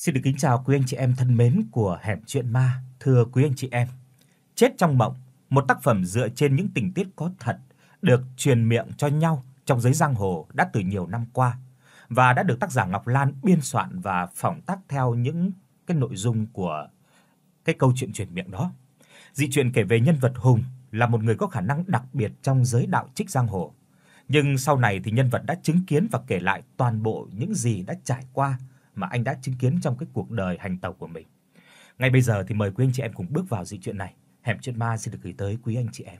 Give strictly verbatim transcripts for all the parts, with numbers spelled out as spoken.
Xin được kính chào quý anh chị em thân mến của Hẻm Chuyện Ma. Thưa quý anh chị em, Chết trong mộng, một tác phẩm dựa trên những tình tiết có thật được truyền miệng cho nhau trong giới giang hồ đã từ nhiều năm qua và đã được tác giả Ngọc Lan biên soạn và phỏng tác theo những cái nội dung của cái câu chuyện truyền miệng đó. Dị truyện kể về nhân vật Hùng là một người có khả năng đặc biệt trong giới đạo trích giang hồ. Nhưng sau này thì nhân vật đã chứng kiến và kể lại toàn bộ những gì đã trải qua mà anh đã chứng kiến trong cái cuộc đời hành tẩu của mình. Ngay bây giờ thì mời quý anh chị em cùng bước vào dị truyện này. Hẻm Chuyện Ma xin được gửi tới quý anh chị em.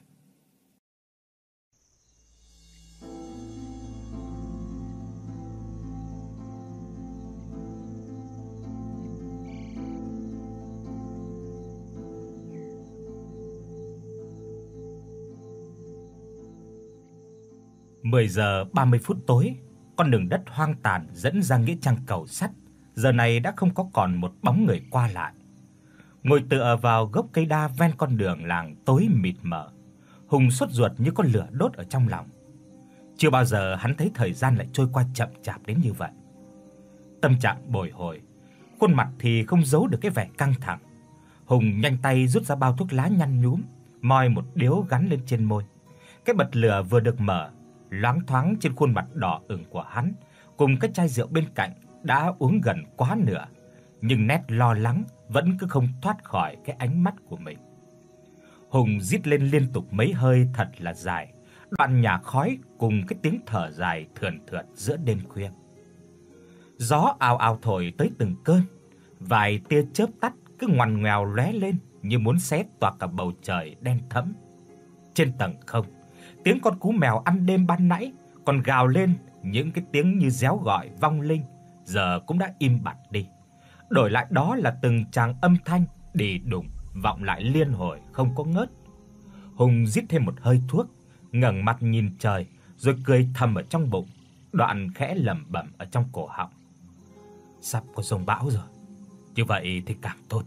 mười giờ ba mươi phút tối, con đường đất hoang tàn dẫn ra nghĩa trang cầu sắt, giờ này đã không có còn một bóng người qua lại. Ngồi tựa vào gốc cây đa ven con đường làng tối mịt mờ, Hùng sốt ruột như con lửa đốt ở trong lòng. Chưa bao giờ hắn thấy thời gian lại trôi qua chậm chạp đến như vậy. Tâm trạng bồi hồi, khuôn mặt thì không giấu được cái vẻ căng thẳng. Hùng nhanh tay rút ra bao thuốc lá nhăn nhúm, moi một điếu gắn lên trên môi. Cái bật lửa vừa được mở, loáng thoáng trên khuôn mặt đỏ ửng của hắn, cùng cái chai rượu bên cạnh đã uống gần quá nửa, nhưng nét lo lắng vẫn cứ không thoát khỏi cái ánh mắt của mình. Hùng rít lên liên tục mấy hơi thật là dài, đoạn nhả khói cùng cái tiếng thở dài thườn thượt giữa đêm khuya. Gió ào ào thổi tới từng cơn, vài tia chớp tắt cứ ngoằn ngoèo lóe lên như muốn xé toạc cả bầu trời đen thẫm. Trên tầng không, tiếng con cú mèo ăn đêm ban nãy còn gào lên những cái tiếng như réo gọi vong linh, giờ cũng đã im bặt đi. Đổi lại đó là từng tràng âm thanh đì đùng vọng lại liên hồi không có ngớt. Hùng rít thêm một hơi thuốc, ngẩng mặt nhìn trời rồi cười thầm ở trong bụng, đoạn khẽ lẩm bẩm ở trong cổ họng. Sắp có giông bão rồi, như vậy thì càng tốt.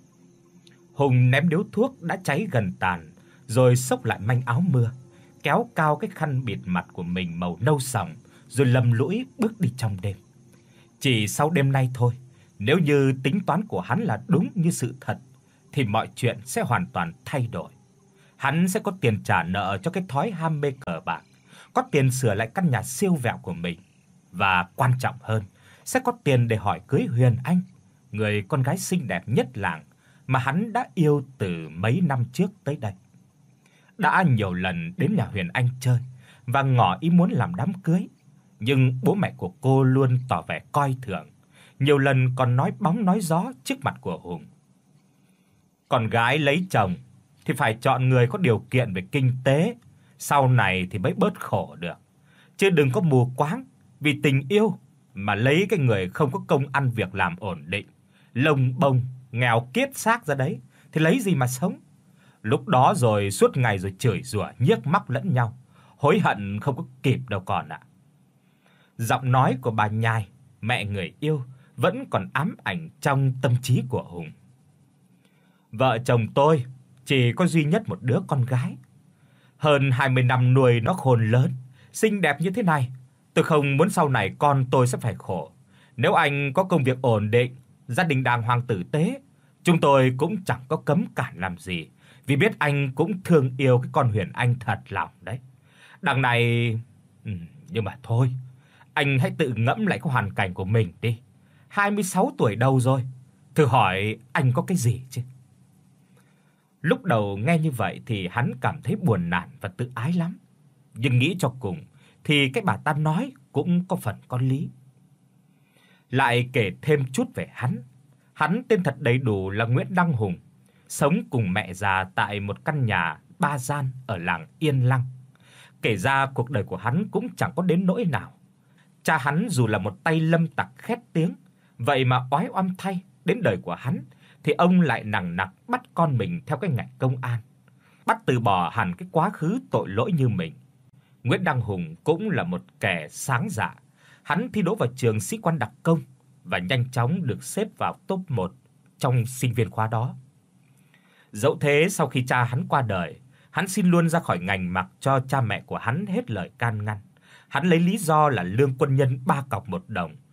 Hùng ném điếu thuốc đã cháy gần tàn, rồi xốc lại manh áo mưa, kéo cao cái khăn bịt mặt của mình màu nâu sòng, rồi lầm lũi bước đi trong đêm. Chỉ sau đêm nay thôi, nếu như tính toán của hắn là đúng như sự thật thì mọi chuyện sẽ hoàn toàn thay đổi. Hắn sẽ có tiền trả nợ cho cái thói ham mê cờ bạc, có tiền sửa lại căn nhà siêu vẹo của mình, và quan trọng hơn, sẽ có tiền để hỏi cưới Huyền Anh, người con gái xinh đẹp nhất làng mà hắn đã yêu từ mấy năm trước tới đây. Đã nhiều lần đến nhà Huyền Anh chơi và ngỏ ý muốn làm đám cưới, nhưng bố mẹ của cô luôn tỏ vẻ coi thường, nhiều lần còn nói bóng nói gió trước mặt của Hùng. Con gái lấy chồng thì phải chọn người có điều kiện về kinh tế, sau này thì mới bớt khổ được, chứ đừng có mù quáng vì tình yêu mà lấy cái người không có công ăn việc làm ổn định, lông bông, nghèo kiết xác ra đấy thì lấy gì mà sống. Lúc đó rồi suốt ngày rồi chửi rủa nhiếc móc lẫn nhau, hối hận không có kịp đâu con ạ. Giọng nói của bà Nhài, mẹ người yêu, vẫn còn ám ảnh trong tâm trí của Hùng. Vợ chồng tôi chỉ có duy nhất một đứa con gái. Hơn hai mươi năm nuôi nó khôn lớn, xinh đẹp như thế này, tôi không muốn sau này con tôi sẽ phải khổ. Nếu anh có công việc ổn định, gia đình đàng hoàng tử tế, chúng tôi cũng chẳng có cấm cản làm gì, vì biết anh cũng thương yêu cái con Huyền Anh thật lòng đấy. Đằng này ừ, nhưng mà thôi, anh hãy tự ngẫm lại cái hoàn cảnh của mình đi. hai mươi sáu tuổi đầu rồi, thử hỏi anh có cái gì chứ? Lúc đầu nghe như vậy thì hắn cảm thấy buồn nản và tự ái lắm, nhưng nghĩ cho cùng thì cái bà ta nói cũng có phần có lý. Lại kể thêm chút về hắn. Hắn tên thật đầy đủ là Nguyễn Đăng Hùng, sống cùng mẹ già tại một căn nhà ba gian ở làng Yên Lăng. Kể ra cuộc đời của hắn cũng chẳng có đến nỗi nào. Cha hắn dù là một tay lâm tặc khét tiếng, vậy mà oái oăm thay, đến đời của hắn thì ông lại nằng nặc bắt con mình theo cái ngành công an, bắt từ bỏ hẳn cái quá khứ tội lỗi như mình. Nguyễn Đăng Hùng cũng là một kẻ sáng dạ. Hắn thi đỗ vào trường sĩ quan đặc công và nhanh chóng được xếp vào top một trong sinh viên khóa đó. Dẫu thế, sau khi cha hắn qua đời, hắn xin luôn ra khỏi ngành mặc cho cha mẹ của hắn hết lời can ngăn. Hắn lấy lý do là lương quân nhân ba cọc một đồng,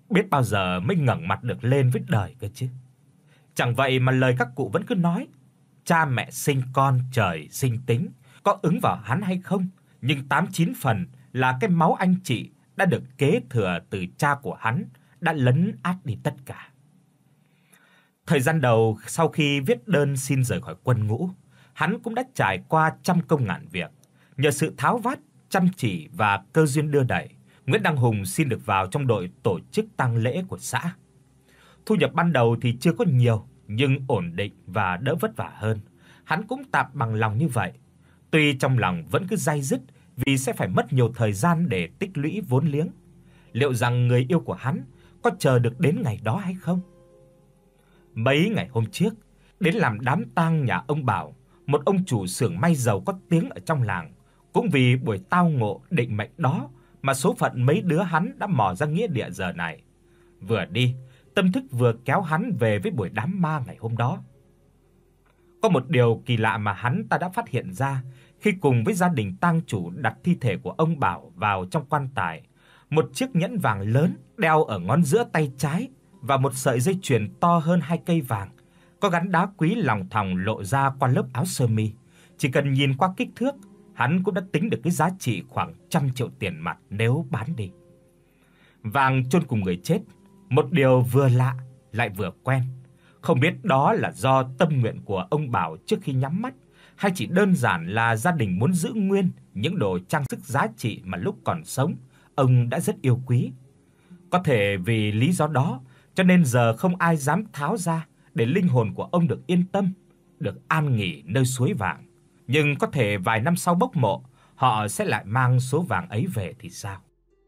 biết bao giờ mới ngẩng mặt được lên với đời cơ chứ. Chẳng vậy mà lời các cụ vẫn cứ nói, cha mẹ sinh con trời sinh tính, có ứng vào hắn hay không, nhưng tám chín phần là cái máu anh chị đã được kế thừa từ cha của hắn đã lấn át đi tất cả. Thời gian đầu sau khi viết đơn xin rời khỏi quân ngũ, hắn cũng đã trải qua trăm công ngàn việc. Nhờ sự tháo vát, chăm chỉ và cơ duyên đưa đẩy, Nguyễn Đăng Hùng xin được vào trong đội tổ chức tang lễ của xã. Thu nhập ban đầu thì chưa có nhiều, nhưng ổn định và đỡ vất vả hơn. Hắn cũng tạm bằng lòng như vậy. Tuy trong lòng vẫn cứ day dứt vì sẽ phải mất nhiều thời gian để tích lũy vốn liếng. Liệu rằng người yêu của hắn có chờ được đến ngày đó hay không? Mấy ngày hôm trước, đến làm đám tang nhà ông Bảo, một ông chủ xưởng may dầu có tiếng ở trong làng, cũng vì buổi tao ngộ định mệnh đó mà số phận mấy đứa hắn đã mò ra nghĩa địa giờ này. Vừa đi, tâm thức vừa kéo hắn về với buổi đám ma ngày hôm đó. Có một điều kỳ lạ mà hắn ta đã phát hiện ra khi cùng với gia đình tang chủ đặt thi thể của ông Bảo vào trong quan tài. Một chiếc nhẫn vàng lớn đeo ở ngón giữa tay trái và một sợi dây chuyền to hơn hai cây vàng, có gắn đá quý lòng thòng lộ ra qua lớp áo sơ mi. Chỉ cần nhìn qua kích thước, hắn cũng đã tính được cái giá trị khoảng trăm triệu tiền mặt nếu bán đi. Vàng chôn cùng người chết, một điều vừa lạ lại vừa quen. Không biết đó là do tâm nguyện của ông Bảo trước khi nhắm mắt, hay chỉ đơn giản là gia đình muốn giữ nguyên những đồ trang sức giá trị mà lúc còn sống ông đã rất yêu quý. Có thể vì lý do đó cho nên giờ không ai dám tháo ra để linh hồn của ông được yên tâm, được an nghỉ nơi suối vàng. Nhưng có thể vài năm sau bốc mộ, họ sẽ lại mang số vàng ấy về thì sao?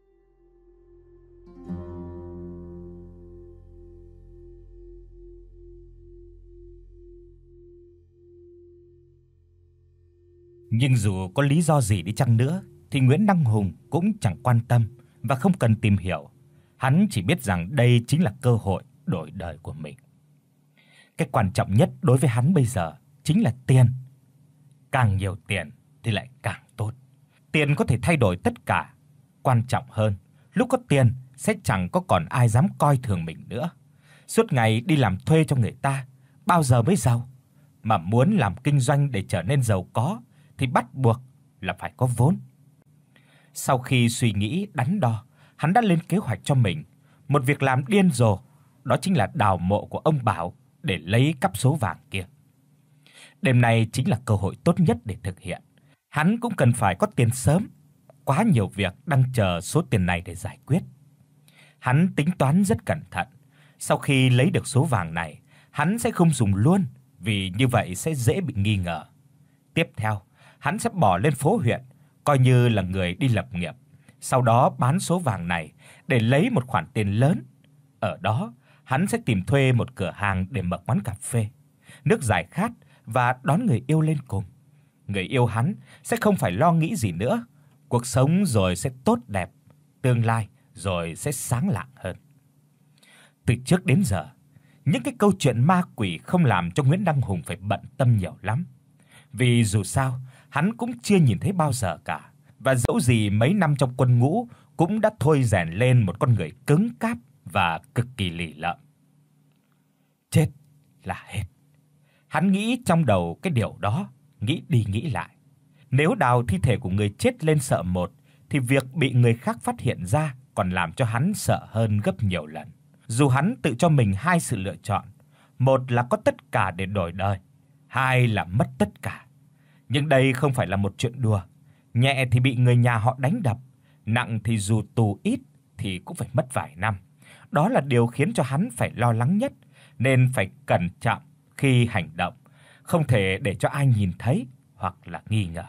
Nhưng dù có lý do gì đi chăng nữa thì Nguyễn Đăng Hùng cũng chẳng quan tâm và không cần tìm hiểu. Hắn chỉ biết rằng đây chính là cơ hội đổi đời của mình. Cái quan trọng nhất đối với hắn bây giờ chính là tiền. Càng nhiều tiền thì lại càng tốt. Tiền có thể thay đổi tất cả. Quan trọng hơn, lúc có tiền sẽ chẳng có còn ai dám coi thường mình nữa. Suốt ngày đi làm thuê cho người ta, bao giờ mới giàu? Mà muốn làm kinh doanh để trở nên giàu có thì bắt buộc là phải có vốn. Sau khi suy nghĩ đắn đo, hắn đã lên kế hoạch cho mình một việc làm điên rồ, đó chính là đào mộ của ông Bảo để lấy cắp số vàng kia. Đêm nay chính là cơ hội tốt nhất để thực hiện. Hắn cũng cần phải có tiền sớm, quá nhiều việc đang chờ số tiền này để giải quyết. Hắn tính toán rất cẩn thận, sau khi lấy được số vàng này, hắn sẽ không dùng luôn vì như vậy sẽ dễ bị nghi ngờ. Tiếp theo, hắn sẽ bỏ lên phố huyện, coi như là người đi lập nghiệp, sau đó bán số vàng này để lấy một khoản tiền lớn. Ở đó, hắn sẽ tìm thuê một cửa hàng để mở quán cà phê, nước giải khát và đón người yêu lên cùng. Người yêu hắn sẽ không phải lo nghĩ gì nữa, cuộc sống rồi sẽ tốt đẹp, tương lai rồi sẽ sáng lạng hơn. Từ trước đến giờ, những cái câu chuyện ma quỷ không làm cho Nguyễn Đăng Hùng phải bận tâm nhiều lắm. Vì dù sao, hắn cũng chưa nhìn thấy bao giờ cả, và dẫu gì mấy năm trong quân ngũ cũng đã thôi rèn lên một con người cứng cáp và cực kỳ lì lợm. Chết là hết. Hắn nghĩ trong đầu cái điều đó, nghĩ đi nghĩ lại. Nếu đào thi thể của người chết lên sợ một thì việc bị người khác phát hiện ra còn làm cho hắn sợ hơn gấp nhiều lần. Dù hắn tự cho mình hai sự lựa chọn, một là có tất cả để đổi đời, hai là mất tất cả. Nhưng đây không phải là một chuyện đùa, nhẹ thì bị người nhà họ đánh đập, nặng thì dù tù ít thì cũng phải mất vài năm. Đó là điều khiến cho hắn phải lo lắng nhất, nên phải cẩn trọng khi hành động, không thể để cho ai nhìn thấy hoặc là nghi ngờ.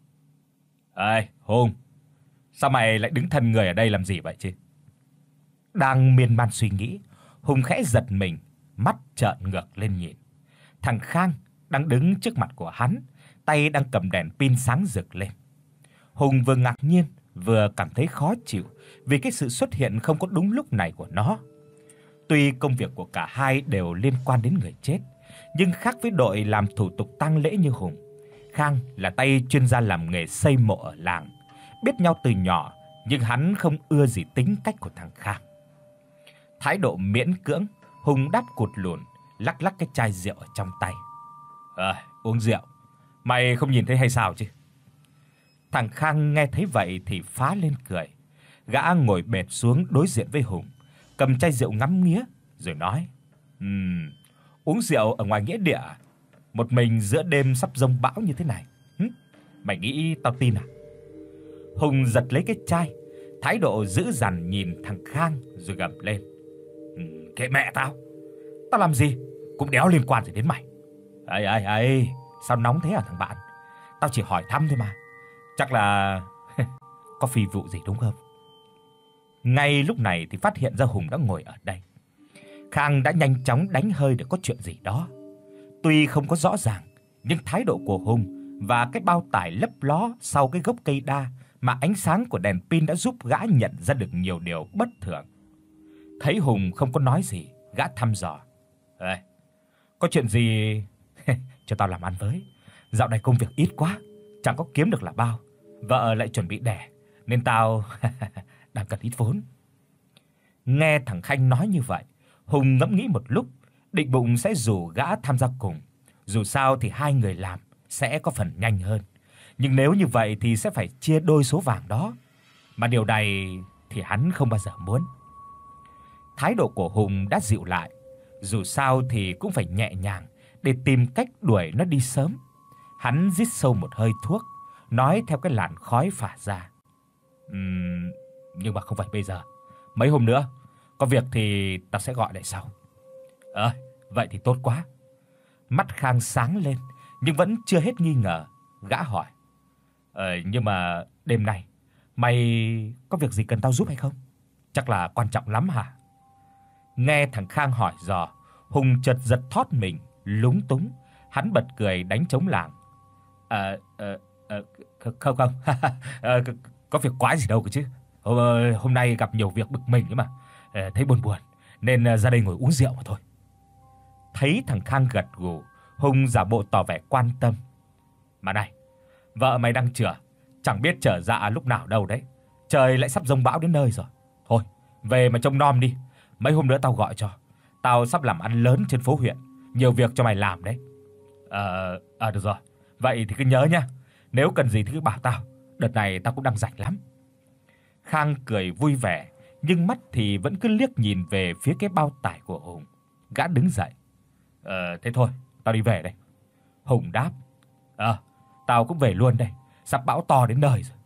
"Ê, Hùng, sao mày lại đứng thần người ở đây làm gì vậy chứ?" Đang miên man suy nghĩ, Hùng khẽ giật mình, mắt trợn ngược lên nhìn. Thằng Khang đang đứng trước mặt của hắn, tay đang cầm đèn pin sáng rực lên. Hùng vừa ngạc nhiên, vừa cảm thấy khó chịu vì cái sự xuất hiện không có đúng lúc này của nó. Tuy công việc của cả hai đều liên quan đến người chết, nhưng khác với đội làm thủ tục tang lễ như Hùng, Khang là tay chuyên gia làm nghề xây mộ ở làng, biết nhau từ nhỏ, nhưng hắn không ưa gì tính cách của thằng Khang. Thái độ miễn cưỡng, Hùng đáp cụt lùn, lắc lắc cái chai rượu ở trong tay. "Ờ, uống rượu. Mày không nhìn thấy hay sao chứ?" Thằng Khang nghe thấy vậy thì phá lên cười. Gã ngồi bệt xuống đối diện với Hùng, cầm chai rượu ngắm nghía rồi nói: "Ừm, uống rượu ở ngoài nghĩa địa à? Một mình giữa đêm sắp giông bão như thế này. Hử? Mày nghĩ tao tin à?" Hùng giật lấy cái chai, thái độ dữ dằn nhìn thằng Khang rồi gầm lên: "Ừm, kệ mẹ tao. Tao làm gì cũng đéo liên quan gì đến mày." "Ấy ấy ấy, sao nóng thế hả thằng bạn? Tao chỉ hỏi thăm thôi mà. Chắc là có phi vụ gì đúng không?" Ngay lúc này thì phát hiện ra Hùng đã ngồi ở đây. Khang đã nhanh chóng đánh hơi để có chuyện gì đó. Tuy không có rõ ràng, nhưng thái độ của Hùng và cái bao tải lấp ló sau cái gốc cây đa mà ánh sáng của đèn pin đã giúp gã nhận ra được nhiều điều bất thường. Thấy Hùng không có nói gì, gã thăm dò: "Ê, có chuyện gì cho tao làm ăn với. Dạo này công việc ít quá, chẳng có kiếm được là bao. Vợ lại chuẩn bị đẻ nên tao đang cần ít vốn." Nghe thằng Khanh nói như vậy, Hùng ngẫm nghĩ một lúc, định bụng sẽ rủ gã tham gia cùng. Dù sao thì hai người làm sẽ có phần nhanh hơn. Nhưng nếu như vậy thì sẽ phải chia đôi số vàng đó. Mà điều này thì hắn không bao giờ muốn. Thái độ của Hùng đã dịu lại, dù sao thì cũng phải nhẹ nhàng để tìm cách đuổi nó đi sớm. Hắn rít sâu một hơi thuốc, nói theo cái làn khói phả ra: "Ừm, nhưng mà không phải bây giờ. Mấy hôm nữa, có việc thì tao sẽ gọi lại sau." "Ờ, vậy thì tốt quá." Mắt Khang sáng lên, nhưng vẫn chưa hết nghi ngờ, gã hỏi: "Ờ, nhưng mà đêm nay mày có việc gì cần tao giúp hay không? Chắc là quan trọng lắm hả?" Nghe thằng Khang hỏi dò, Hùng chợt giật thót mình, lúng túng, hắn bật cười đánh trống lảng: "Ờ ờ ờ không không, ờ, có việc quái gì đâu cơ chứ. Hôm hôm nay gặp nhiều việc bực mình ấy mà, ờ, thấy buồn buồn nên ra đây ngồi uống rượu mà thôi." Thấy thằng Khang gật gù, Hùng giả bộ tỏ vẻ quan tâm: "Mà này, vợ mày đang chửa, chẳng biết trở dạ lúc nào đâu đấy. Trời lại sắp giông bão đến nơi rồi. Thôi, về mà trông nom đi, mấy hôm nữa tao gọi cho. Tao sắp làm ăn lớn trên phố huyện, nhiều việc cho mày làm đấy." "Ờ à, được rồi. Vậy thì cứ nhớ nhá, nếu cần gì thì cứ bảo tao, đợt này tao cũng đang rảnh lắm." Khang cười vui vẻ, nhưng mắt thì vẫn cứ liếc nhìn về phía cái bao tải của Hùng. Gã đứng dậy: "Ờ thế thôi, tao đi về đây." Hùng đáp: "Ờ, tao cũng về luôn đây, sắp bão to đến nơi rồi."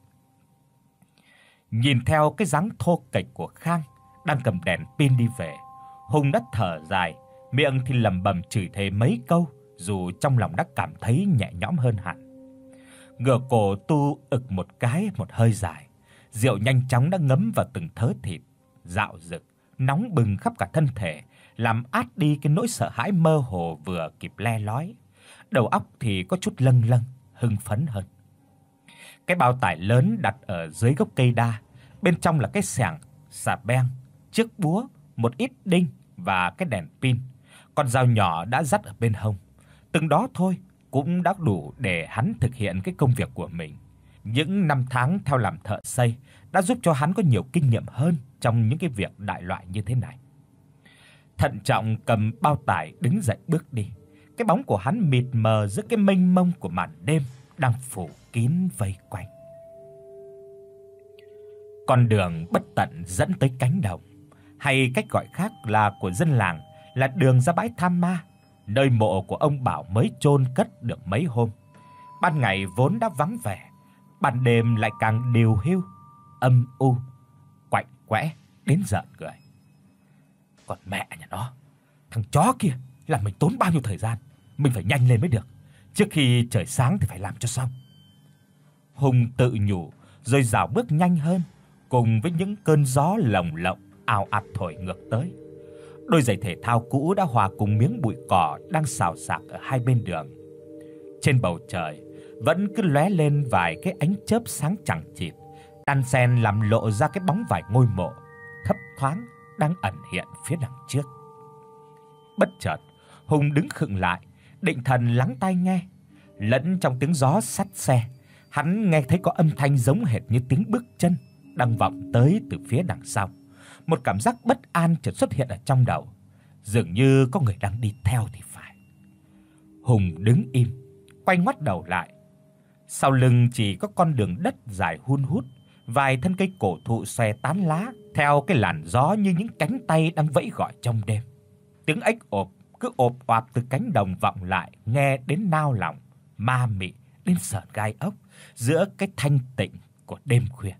Nhìn theo cái dáng thô kệch của Khang đang cầm đèn pin đi về, Hùng đã thở dài, miệng thì lẩm bẩm chửi thề mấy câu, dù trong lòng đã cảm thấy nhẹ nhõm hơn hẳn. Ngửa cổ tu ực một cái một hơi dài, rượu nhanh chóng đã ngấm vào từng thớ thịt, dạo dực, nóng bừng khắp cả thân thể, làm át đi cái nỗi sợ hãi mơ hồ vừa kịp le lói. Đầu óc thì có chút lâng lâng, hưng phấn hơn. Cái bao tải lớn đặt ở dưới gốc cây đa, bên trong là cái xẻng, xà beng, chiếc búa, một ít đinh và cái đèn pin. Con dao nhỏ đã dắt ở bên hông. Từng đó thôi cũng đã đủ để hắn thực hiện cái công việc của mình. Những năm tháng theo làm thợ xây đã giúp cho hắn có nhiều kinh nghiệm hơn trong những cái việc đại loại như thế này. Thận trọng cầm bao tải đứng dậy bước đi. Cái bóng của hắn mịt mờ giữa cái mênh mông của màn đêm đang phủ kín vây quanh. Con đường bất tận dẫn tới cánh đồng, hay cách gọi khác là của dân làng là đường ra bãi Tham Ma, nơi mộ của ông Bảo mới chôn cất được mấy hôm. Ban ngày vốn đã vắng vẻ, ban đêm lại càng điều hiu, âm u, quạnh quẽ đến rợn người. Còn mẹ nhà nó, thằng chó kia làm mình tốn bao nhiêu thời gian, mình phải nhanh lên mới được, trước khi trời sáng thì phải làm cho xong. Hùng tự nhủ rồi dạo bước nhanh hơn, cùng với những cơn gió lồng lộng ào ạt thổi ngược tới. Đôi giày thể thao cũ đã hòa cùng miếng bụi cỏ đang xào xạc ở hai bên đường. Trên bầu trời vẫn cứ lóe lên vài cái ánh chớp sáng chằng chịt, đan xen làm lộ ra cái bóng vài ngôi mộ thấp thoáng đang ẩn hiện phía đằng trước. Bất chợt, Hùng đứng khựng lại, định thần lắng tai nghe. Lẫn trong tiếng gió xắt xe, hắn nghe thấy có âm thanh giống hệt như tiếng bước chân đang vọng tới từ phía đằng sau. một cảm giác bất an chợt xuất hiện ở trong đầu, dường như có người đang đi theo thì phải. Hùng đứng im, quay ngoắt đầu lại. Sau lưng chỉ có con đường đất dài hun hút, vài thân cây cổ thụ xòe tán lá theo cái làn gió như những cánh tay đang vẫy gọi trong đêm. Tiếng ếch ộp cứ ộp oạp từ cánh đồng vọng lại, nghe đến nao lòng, ma mị đến sởn gai ốc giữa cái thanh tịnh của đêm khuya.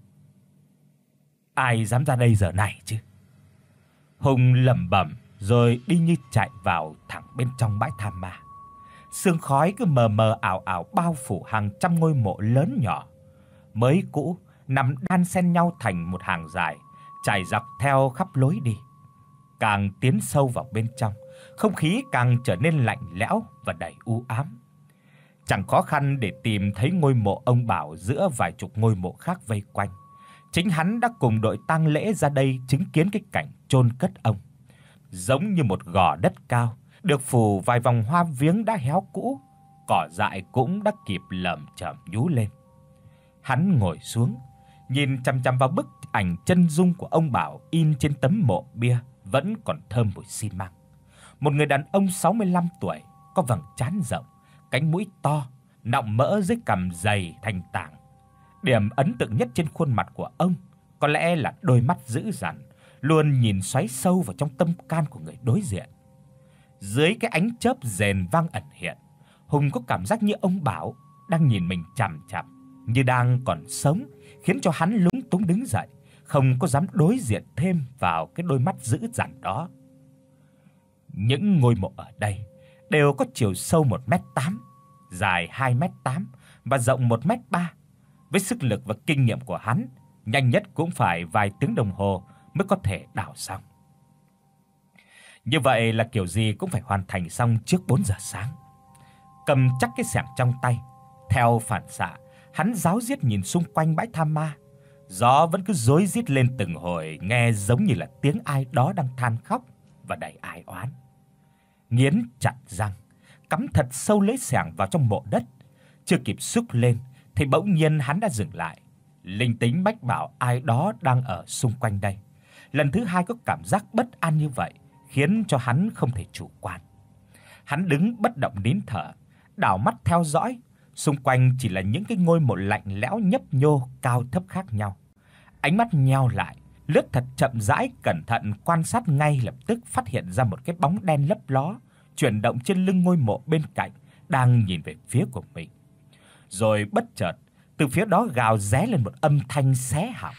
Ai dám ra đây giờ này chứ? Hùng lẩm bẩm rồi đi như chạy vào thẳng bên trong bãi tha ma. Sương khói cứ mờ mờ ảo ảo bao phủ hàng trăm ngôi mộ lớn nhỏ, mới cũ nằm đan xen nhau thành một hàng dài, trải dọc theo khắp lối đi. Càng tiến sâu vào bên trong, không khí càng trở nên lạnh lẽo và đầy u ám. Chẳng khó khăn để tìm thấy ngôi mộ ông Bảo giữa vài chục ngôi mộ khác vây quanh. Chính hắn đã cùng đội tang lễ ra đây chứng kiến cái cảnh chôn cất ông. Giống như một gò đất cao, được phủ vài vòng hoa viếng đã héo cũ, cỏ dại cũng đã kịp lởm chởm nhú lên. Hắn ngồi xuống, nhìn chằm chằm vào bức ảnh chân dung của ông Bảo in trên tấm mộ bia vẫn còn thơm mùi xi măng. Một người đàn ông sáu mươi lăm tuổi, có vầng trán rộng, cánh mũi to, nọng mỡ dưới cằm dày thành tảng. Điểm ấn tượng nhất trên khuôn mặt của ông có lẽ là đôi mắt dữ dằn, luôn nhìn xoáy sâu vào trong tâm can của người đối diện. Dưới cái ánh chớp rền vang ẩn hiện, Hùng có cảm giác như ông Bảo đang nhìn mình chằm chằm, như đang còn sống, khiến cho hắn lúng túng đứng dậy, không có dám đối diện thêm vào cái đôi mắt dữ dằn đó. Những ngôi mộ ở đây đều có chiều sâu một mét tám, dài hai mét tám và rộng một mét ba. Với sức lực và kinh nghiệm của hắn, nhanh nhất cũng phải vài tiếng đồng hồ mới có thể đào xong. Như vậy là kiểu gì cũng phải hoàn thành xong trước bốn giờ sáng. Cầm chắc cái xẻng trong tay, theo phản xạ, hắn ráo riết nhìn xung quanh bãi tha ma. Gió vẫn cứ rối rít lên từng hồi, nghe giống như là tiếng ai đó đang than khóc và đầy ai oán. Nghiến chặt răng, cắm thật sâu lưỡi xẻng vào trong mộ đất, chưa kịp xúc lên thì bỗng nhiên hắn đã dừng lại. Linh tính mách bảo ai đó đang ở xung quanh đây. Lần thứ hai có cảm giác bất an như vậy, khiến cho hắn không thể chủ quan. Hắn đứng bất động nín thở, đảo mắt theo dõi, xung quanh chỉ là những cái ngôi mộ lạnh lẽo nhấp nhô cao thấp khác nhau. Ánh mắt nheo lại, lướt thật chậm rãi cẩn thận quan sát, ngay lập tức phát hiện ra một cái bóng đen lấp ló chuyển động trên lưng ngôi mộ bên cạnh, đang nhìn về phía của mình. Rồi bất chợt, từ phía đó gào ré lên một âm thanh xé họng.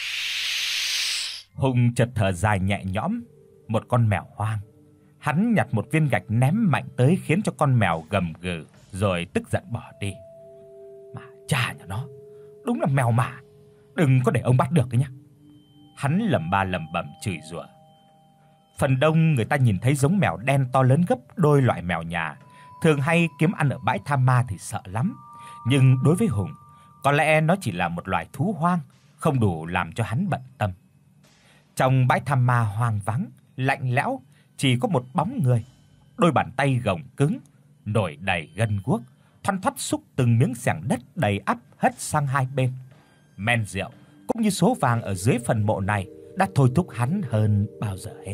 Hùng chợt thở dài nhẹ nhõm, một con mèo hoang. Hắn nhặt một viên gạch ném mạnh tới, khiến cho con mèo gầm gừ rồi tức giận bỏ đi. Mà cha nhà nó, đúng là mèo mả, đừng có để ông bắt được đấy nhá. Hắn lẩm ba lẩm bẩm chửi rủa. Phần đông người ta nhìn thấy giống mèo đen to lớn gấp đôi loại mèo nhà thường hay kiếm ăn ở bãi tha ma thì sợ lắm, nhưng đối với Hùng, có lẽ nó chỉ là một loài thú hoang, không đủ làm cho hắn bận tâm. Trong bãi tha ma hoang vắng, lạnh lẽo, chỉ có một bóng người, đôi bàn tay gồng cứng, nổi đầy gân guốc, thoăn thoắt xúc từng miếng xẻng đất đầy ắp hất sang hai bên. Men rượu cũng như số vàng ở dưới phần mộ này đã thôi thúc hắn hơn bao giờ hết.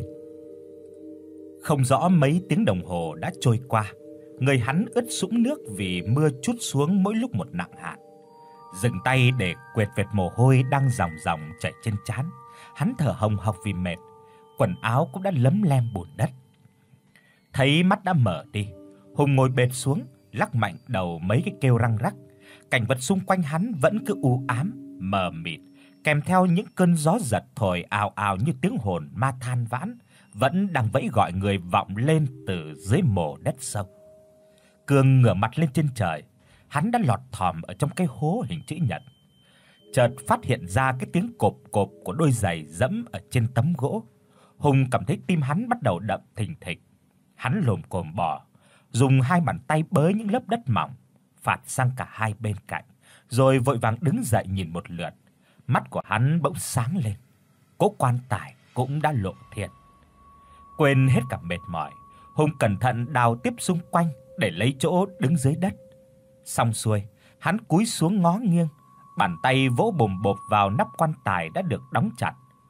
Không rõ mấy tiếng đồng hồ đã trôi qua, người hắn ướt sũng nước vì mưa trút xuống mỗi lúc một nặng hạt. Dừng tay để quệt vệt mồ hôi đang ròng ròng chảy trên trán, hắn thở hồng hộc vì mệt, quần áo cũng đã lấm lem bùn đất. Thấy mắt đã mở đi, Hùng ngồi bệt xuống, lắc mạnh đầu mấy cái kêu răng rắc. Cảnh vật xung quanh hắn vẫn cứ u ám, mờ mịt, kèm theo những cơn gió giật thổi ào ào như tiếng hồn ma than vãn vẫn đang vẫy gọi người vọng lên từ dưới mồ đất sâu. Cương ngửa mặt lên trên trời, hắn đã lọt thỏm ở trong cái hố hình chữ nhật. Chợt phát hiện ra cái tiếng cộp cộp của đôi giày dẫm ở trên tấm gỗ. Hùng cảm thấy tim hắn bắt đầu đập thình thịch. Hắn lồm cồm bò, dùng hai bàn tay bới những lớp đất mỏng, phạt sang cả hai bên cạnh, rồi vội vàng đứng dậy nhìn một lượt. Mắt của hắn bỗng sáng lên. Cỗ quan tài cũng đã lộ thiệt. Quên hết cả mệt mỏi, Hùng cẩn thận đào tiếp xung quanh để lấy chỗ đứng dưới đất. Xong xuôi, hắn cúi xuống ngó nghiêng, bàn tay vỗ bồm bộp vào nắp quan tài đã được đóng chặt.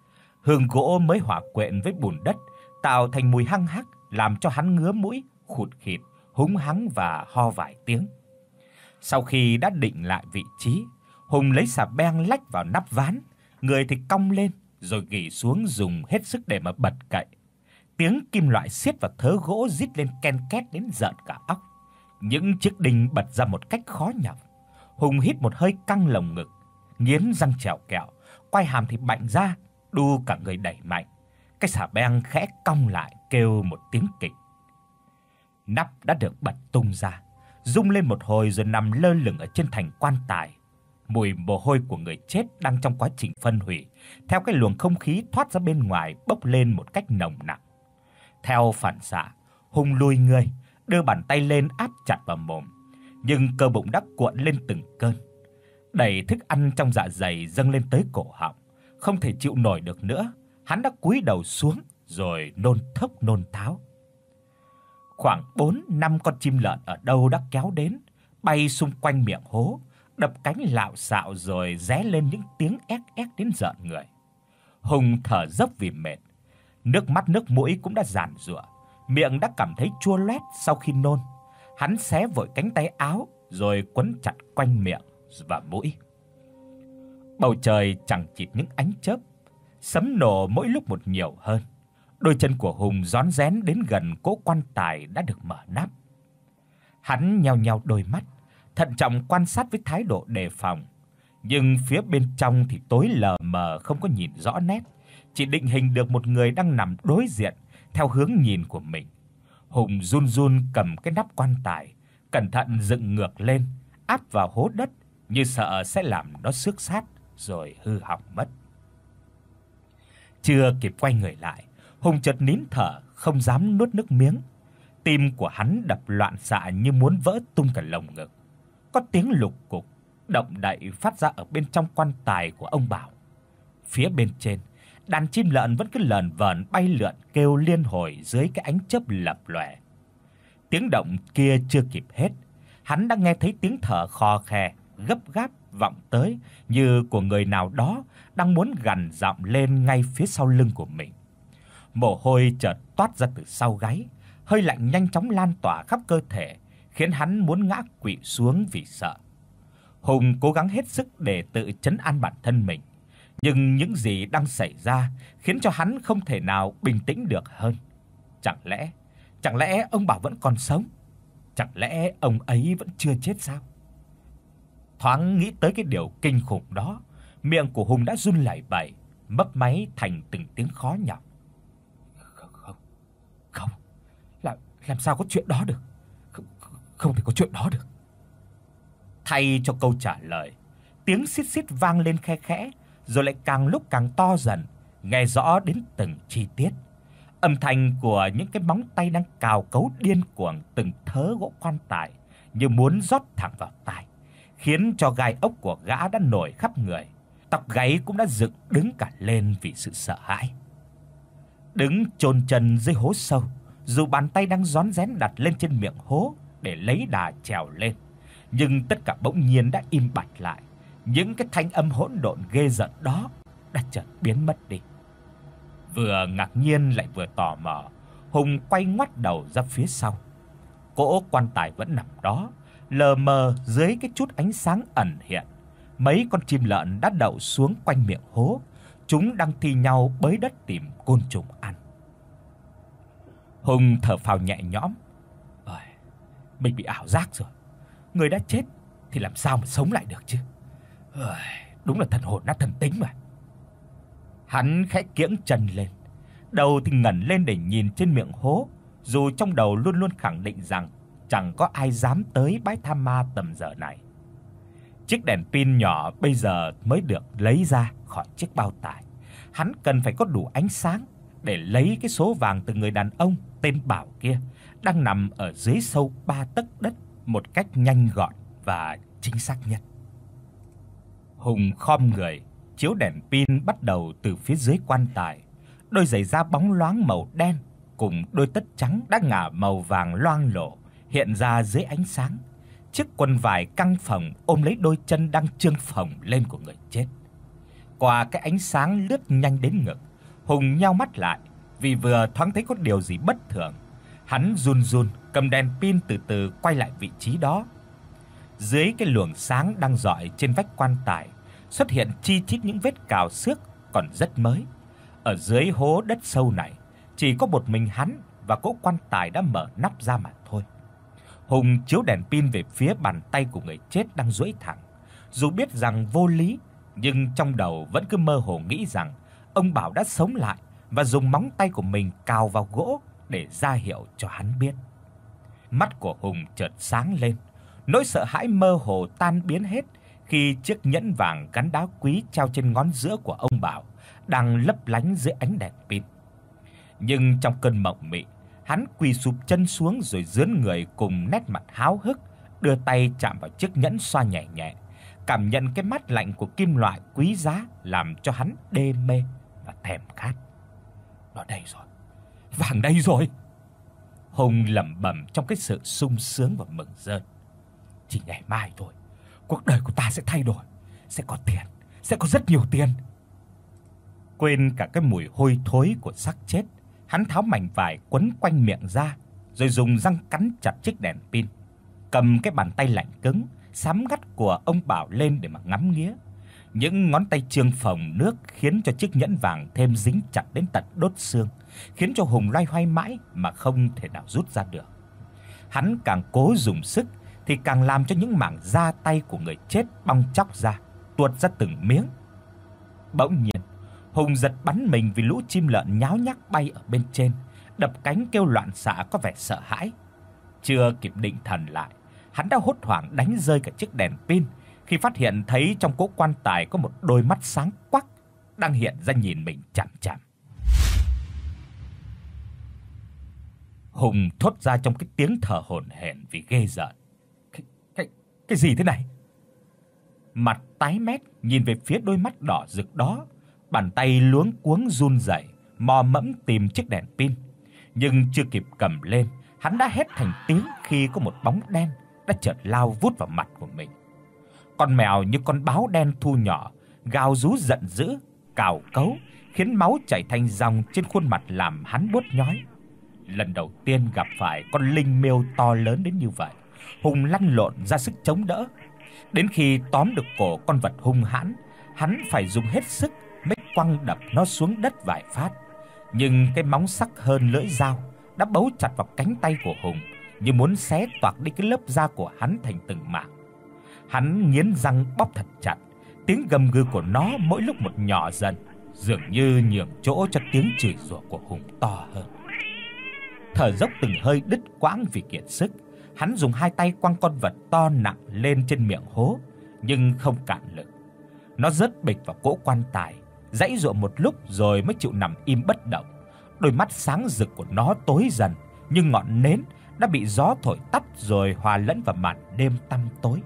Hương gỗ mới hòa quyện với bùn đất tạo thành mùi hăng hắc, làm cho hắn ngứa mũi, khụt khịt, húng hắng và ho vài tiếng. Sau khi đã định lại vị trí, Hùng lấy xà beng lách vào nắp ván, người thì cong lên rồi ghì xuống dùng hết sức để mà bật cậy. Tiếng kim loại xiết vào thớ gỗ rít lên ken két đến rợn cả óc. Những chiếc đinh bật ra một cách khó nhọc. Hùng hít một hơi căng lồng ngực, nghiến răng trèo kẹo, quai hàm thì bạnh ra, đu cả người đẩy mạnh. Cái xà beng khẽ cong lại kêu một tiếng kịch. Nắp đã được bật tung ra, rung lên một hồi rồi nằm lơ lửng ở trên thành quan tài. Mùi mồ hôi của người chết đang trong quá trình phân hủy, theo cái luồng không khí thoát ra bên ngoài bốc lên một cách nồng nặc. Theo phản xạ, Hùng lùi người, đưa bàn tay lên áp chặt vào mồm, nhưng cơ bụng đã cuộn lên từng cơn. Đẩy thức ăn trong dạ dày dâng lên tới cổ họng, không thể chịu nổi được nữa, hắn đã cúi đầu xuống rồi nôn thốc nôn tháo. Khoảng bốn năm con chim lợn ở đâu đã kéo đến, bay xung quanh miệng hố, đập cánh lạo xạo rồi ré lên những tiếng éc éc đến rợn người. Hùng thở dốc vì mệt, nước mắt nước mũi cũng đã giàn giụa, miệng đã cảm thấy chua loét sau khi nôn. Hắn xé vội cánh tay áo rồi quấn chặt quanh miệng và mũi. Bầu trời chằng chịt những ánh chớp, sấm nổ mỗi lúc một nhiều hơn. Đôi chân của Hùng rón rén đến gần cỗ quan tài đã được mở nắp. Hắn nheo nheo đôi mắt, thận trọng quan sát với thái độ đề phòng, nhưng phía bên trong thì tối lờ mờ không có nhìn rõ nét, chỉ định hình được một người đang nằm đối diện theo hướng nhìn của mình. Hùng run run cầm cái nắp quan tài, cẩn thận dựng ngược lên, áp vào hố đất như sợ sẽ làm nó xước sát rồi hư hỏng mất. Chưa kịp quay người lại, Hùng chợt nín thở, không dám nuốt nước miếng. Tim của hắn đập loạn xạ như muốn vỡ tung cả lồng ngực. Có tiếng lục cục động đậy phát ra ở bên trong quan tài của ông Bảo. Phía bên trên, đàn chim lợn vẫn cứ lờn vờn bay lượn kêu liên hồi dưới cái ánh chớp lập lòe. Tiếng động kia chưa kịp hết, hắn đã nghe thấy tiếng thở khò khè, gấp gáp vọng tới như của người nào đó đang muốn gằn giọng lên ngay phía sau lưng của mình. Mồ hôi chợt toát ra từ sau gáy, hơi lạnh nhanh chóng lan tỏa khắp cơ thể, khiến hắn muốn ngã quỵ xuống vì sợ. Hùng cố gắng hết sức để tự trấn an bản thân mình, nhưng những gì đang xảy ra khiến cho hắn không thể nào bình tĩnh được hơn. Chẳng lẽ, chẳng lẽ ông Bảo vẫn còn sống? Chẳng lẽ ông ấy vẫn chưa chết sao? Thoáng nghĩ tới cái điều kinh khủng đó, miệng của Hùng đã run lẩy bẩy, mấp máy thành từng tiếng khó nhọc. Không, không, không, làm, làm sao có chuyện đó được? Không, không thể có chuyện đó được. Thay cho câu trả lời, tiếng xít xít vang lên khe khẽ, rồi lại càng lúc càng to dần, nghe rõ đến từng chi tiết. Âm thanh của những cái móng tay đang cào cấu điên cuồng từng thớ gỗ quan tài như muốn rót thẳng vào tai, khiến cho gai ốc của gã đã nổi khắp người, tóc gáy cũng đã dựng đứng cả lên vì sự sợ hãi. Đứng chôn chân dưới hố sâu, dù bàn tay đang rón rén đặt lên trên miệng hố để lấy đà trèo lên, nhưng tất cả bỗng nhiên đã im bặt lại. Những cái thanh âm hỗn độn ghê rợn đó đã chợt biến mất đi. Vừa ngạc nhiên lại vừa tò mò, Hùng quay ngoắt đầu ra phía sau. Cỗ quan tài vẫn nằm đó, lờ mờ dưới cái chút ánh sáng ẩn hiện. Mấy con chim lợn đã đậu xuống quanh miệng hố, chúng đang thi nhau bới đất tìm côn trùng ăn. Hùng thở phào nhẹ nhõm. Ôi, mình bị ảo giác rồi. Người đã chết thì làm sao mà sống lại được chứ? Ôi, đúng là thần hồn nát thần tính mà. Hắn khẽ kiễng chân lên, đầu thì ngẩng lên để nhìn trên miệng hố, dù trong đầu luôn luôn khẳng định rằng chẳng có ai dám tới bãi tha ma tầm giờ này. Chiếc đèn pin nhỏ bây giờ mới được lấy ra khỏi chiếc bao tải. Hắn cần phải có đủ ánh sáng để lấy cái số vàng từ người đàn ông tên Bảo kia đang nằm ở dưới sâu ba tấc đất một cách nhanh gọn và chính xác nhất. Hùng khom người, chiếu đèn pin bắt đầu từ phía dưới quan tài. Đôi giày da bóng loáng màu đen cùng đôi tất trắng đã ngả màu vàng loang lổ hiện ra dưới ánh sáng. Chiếc quần vải căng phồng ôm lấy đôi chân đang trương phồng lên của người chết. Qua cái ánh sáng lướt nhanh đến ngực, Hùng nheo mắt lại, vì vừa thoáng thấy có điều gì bất thường. Hắn run run cầm đèn pin từ từ quay lại vị trí đó. Dưới cái luồng sáng đang rọi trên vách quan tài, xuất hiện chi chít những vết cào xước còn rất mới. Ở dưới hố đất sâu này, chỉ có một mình hắn và cỗ quan tài đã mở nắp ra mà thôi. Hùng chiếu đèn pin về phía bàn tay của người chết đang duỗi thẳng. Dù biết rằng vô lý, nhưng trong đầu vẫn cứ mơ hồ nghĩ rằng ông Bảo đã sống lại và dùng móng tay của mình cào vào gỗ để ra hiệu cho hắn biết. Mắt của Hùng chợt sáng lên, nỗi sợ hãi mơ hồ tan biến hết khi chiếc nhẫn vàng gắn đá quý treo trên ngón giữa của ông Bảo đang lấp lánh dưới ánh đèn pin. Nhưng trong cơn mộng mị, hắn quỳ sụp chân xuống rồi dướn người cùng nét mặt háo hức, đưa tay chạm vào chiếc nhẫn xoa nhẹ nhẹ, cảm nhận cái mát lạnh của kim loại quý giá làm cho hắn đê mê và thèm khát. Nó đây rồi, vàng đây rồi. Hùng lẩm bẩm trong cái sự sung sướng và mừng rơn. Chỉ ngày mai thôi, cuộc đời của ta sẽ thay đổi, sẽ có tiền, sẽ có rất nhiều tiền. Quên cả cái mùi hôi thối của xác chết, hắn tháo mảnh vải quấn quanh miệng ra, rồi dùng răng cắn chặt chiếc đèn pin, cầm cái bàn tay lạnh cứng, sám gắt của ông Bảo lên để mà ngắm nghía. Những ngón tay trương phồng nước khiến cho chiếc nhẫn vàng thêm dính chặt đến tận đốt xương, khiến cho Hùng loay hoay mãi mà không thể nào rút ra được. Hắn càng cố dùng sức thì càng làm cho những mảng da tay của người chết bong tróc ra, tuột ra từng miếng. Bỗng nhiên, Hùng giật bắn mình vì lũ chim lợn nháo nhác bay ở bên trên, đập cánh kêu loạn xạ có vẻ sợ hãi. Chưa kịp định thần lại, hắn đã hốt hoảng đánh rơi cả chiếc đèn pin khi phát hiện thấy trong cỗ quan tài có một đôi mắt sáng quắc đang hiện ra nhìn mình chằm chằm. Hùng thốt ra trong cái tiếng thở hổn hển vì ghê rợn. Cái cái cái gì thế này? Mặt tái mét nhìn về phía đôi mắt đỏ rực đó, bàn tay luống cuống run rẩy, mò mẫm tìm chiếc đèn pin, nhưng chưa kịp cầm lên, hắn đã hét thành tiếng khi có một bóng đen đã chợt lao vút vào mặt của mình. Con mèo như con báo đen thu nhỏ, gào rú giận dữ, cào cấu, khiến máu chảy thành dòng trên khuôn mặt làm hắn buốt nhói. Lần đầu tiên gặp phải con linh miêu to lớn đến như vậy, Hùng lăn lộn ra sức chống đỡ. Đến khi tóm được cổ con vật hung hãn, hắn phải dùng hết sức mới quăng đập nó xuống đất vài phát. Nhưng cái móng sắc hơn lưỡi dao đã bấu chặt vào cánh tay của Hùng, như muốn xé toạc đi cái lớp da của hắn thành từng mảng. Hắn nghiến răng bóp thật chặt, tiếng gầm gừ của nó mỗi lúc một nhỏ dần, dường như nhường chỗ cho tiếng chửi rủa của Hùng to hơn. Thở dốc từng hơi đứt quãng vì kiệt sức, hắn dùng hai tay quăng con vật to nặng lên trên miệng hố, nhưng không cạn lực. Nó rớt bịch vào cỗ quan tài, giãy giụa một lúc rồi mới chịu nằm im bất động. Đôi mắt sáng rực của nó tối dần, nhưng ngọn nến đã bị gió thổi tắt rồi hòa lẫn vào màn đêm tăm tối.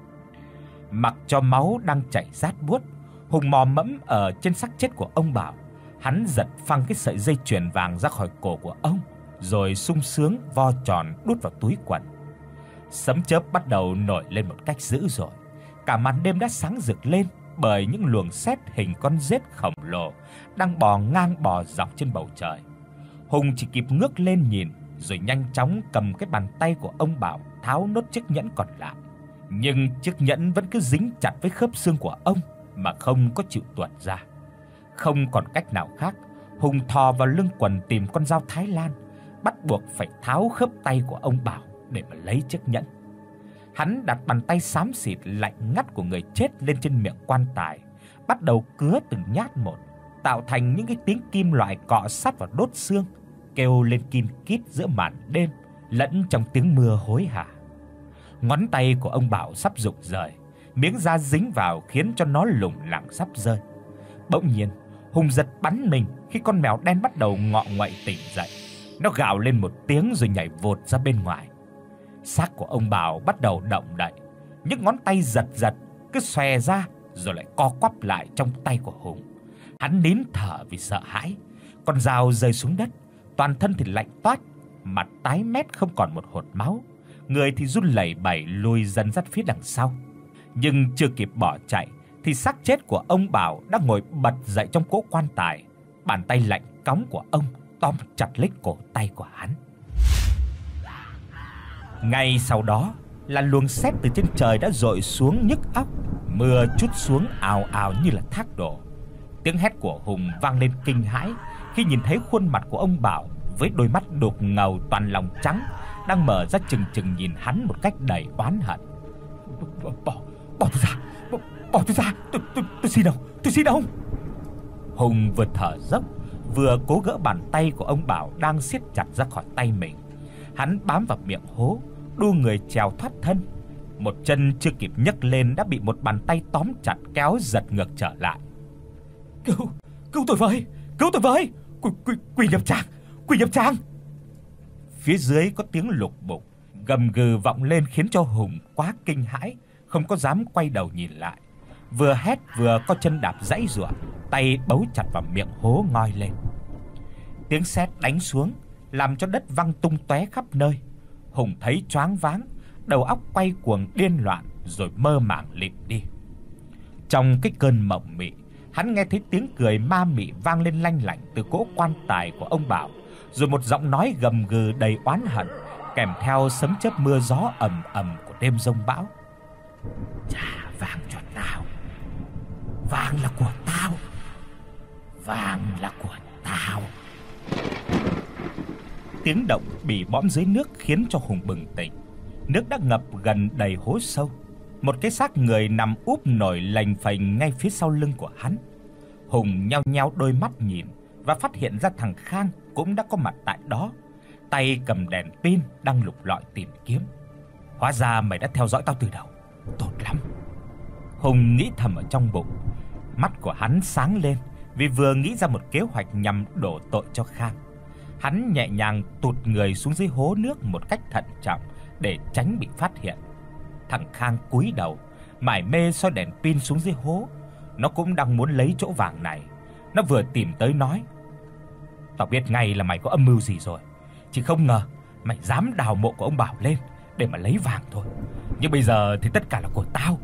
Mặc cho máu đang chảy rát buốt, Hùng mò mẫm ở trên xác chết của ông Bảo. Hắn giật phăng cái sợi dây chuyền vàng ra khỏi cổ của ông, rồi sung sướng vo tròn đút vào túi quần. Sấm chớp bắt đầu nổi lên một cách dữ dội. Cả màn đêm đã sáng rực lên bởi những luồng sét hình con rết khổng lồ đang bò ngang bò dọc trên bầu trời. Hùng chỉ kịp ngước lên nhìn, rồi nhanh chóng cầm cái bàn tay của ông Bảo tháo nốt chiếc nhẫn còn lại. Nhưng chiếc nhẫn vẫn cứ dính chặt với khớp xương của ông mà không có chịu tuột ra. Không còn cách nào khác, Hùng thò vào lưng quần tìm con dao Thái Lan, bắt buộc phải tháo khớp tay của ông Bảo để mà lấy chiếc nhẫn. Hắn đặt bàn tay xám xịt lạnh ngắt của người chết lên trên miệng quan tài, bắt đầu cứa từng nhát một, tạo thành những cái tiếng kim loại cọ sát vào đốt xương, kêu lên kin kít giữa màn đêm lẫn trong tiếng mưa hối hả. Ngón tay của ông Bảo sắp rụng rời, miếng da dính vào khiến cho nó lủng lẳng sắp rơi. Bỗng nhiên, Hùng giật bắn mình khi con mèo đen bắt đầu ngọ nguậy tỉnh dậy. Nó gào lên một tiếng rồi nhảy vụt ra bên ngoài. Xác của ông Bảo bắt đầu động đậy, những ngón tay giật giật cứ xòe ra rồi lại co quắp lại trong tay của Hùng. Hắn nín thở vì sợ hãi. Con dao rơi xuống đất, toàn thân thì lạnh toát, mặt tái mét không còn một hột máu, người thì run lẩy bẩy lùi dần ra phía đằng sau. Nhưng chưa kịp bỏ chạy thì xác chết của ông Bảo đã ngồi bật dậy trong cỗ quan tài, Bàn tay lạnh cóng của ông tóm chặt lấy cổ tay của hắn. Ngay sau đó là luồng sét từ trên trời đã dội xuống nhức óc, mưa trút xuống ào ào như là thác đổ. Tiếng hét của Hùng vang lên kinh hãi khi nhìn thấy khuôn mặt của ông Bảo với đôi mắt đục ngầu toàn lòng trắng đang mở ra trừng trừng nhìn hắn một cách đầy oán hận. Bỏ bỏ, bỏ tôi ra, bỏ, bỏ tôi ra, tôi tôi tôi xin ông, tôi xin ông. Hùng vừa thở dốc, vừa cố gỡ bàn tay của ông Bảo đang siết chặt ra khỏi tay mình. Hắn bám vào miệng hố, đu người trèo thoát thân. Một chân chưa kịp nhấc lên đã bị một bàn tay tóm chặt kéo giật ngược trở lại. Cứu, cứu tôi với, cứu tôi với, quỳ quỳ quỳ nhập tràng, quỳ nhập tràng. Phía dưới có tiếng lục bục, gầm gừ vọng lên khiến cho Hùng quá kinh hãi, không có dám quay đầu nhìn lại. Vừa hét vừa co chân đạp giãy giụa, tay bấu chặt vào miệng hố ngoi lên. Tiếng sét đánh xuống làm cho đất văng tung tóe khắp nơi. Hùng thấy choáng váng, đầu óc quay cuồng điên loạn rồi mơ màng lịm đi. Trong cái cơn mộng mị, hắn nghe thấy tiếng cười ma mị vang lên lanh lảnh từ cỗ quan tài của ông Bảo, rồi một giọng nói gầm gừ đầy oán hận, kèm theo sấm chớp mưa gió ầm ầm của đêm giông bão. Trả vàng cho tao. Vàng là của tao. Vàng là của tao. Tiếng động bì bõm dưới nước khiến cho Hùng bừng tỉnh. Nước đã ngập gần đầy hố sâu. Một cái xác người nằm úp nổi lềnh phềnh ngay phía sau lưng của hắn. Hùng nheo nheo đôi mắt nhìn và phát hiện ra thằng Khang cũng đã có mặt tại đó, tay cầm đèn pin đang lục lọi tìm kiếm. Hóa ra mày đã theo dõi tao từ đầu. Tốt lắm. Hùng nghĩ thầm ở trong bụng. Mắt của hắn sáng lên vì vừa nghĩ ra một kế hoạch nhằm đổ tội cho Khang. Hắn nhẹ nhàng tụt người xuống dưới hố nước một cách thận trọng để tránh bị phát hiện. Thằng Khang cúi đầu, mải mê soi đèn pin xuống dưới hố. Nó cũng đang muốn lấy chỗ vàng này. Nó vừa tìm tới nói: "Tao biết ngay là mày có âm mưu gì rồi, chỉ không ngờ mày dám đào mộ của ông Bảo lên để mà lấy vàng thôi. Nhưng bây giờ thì tất cả là của tao."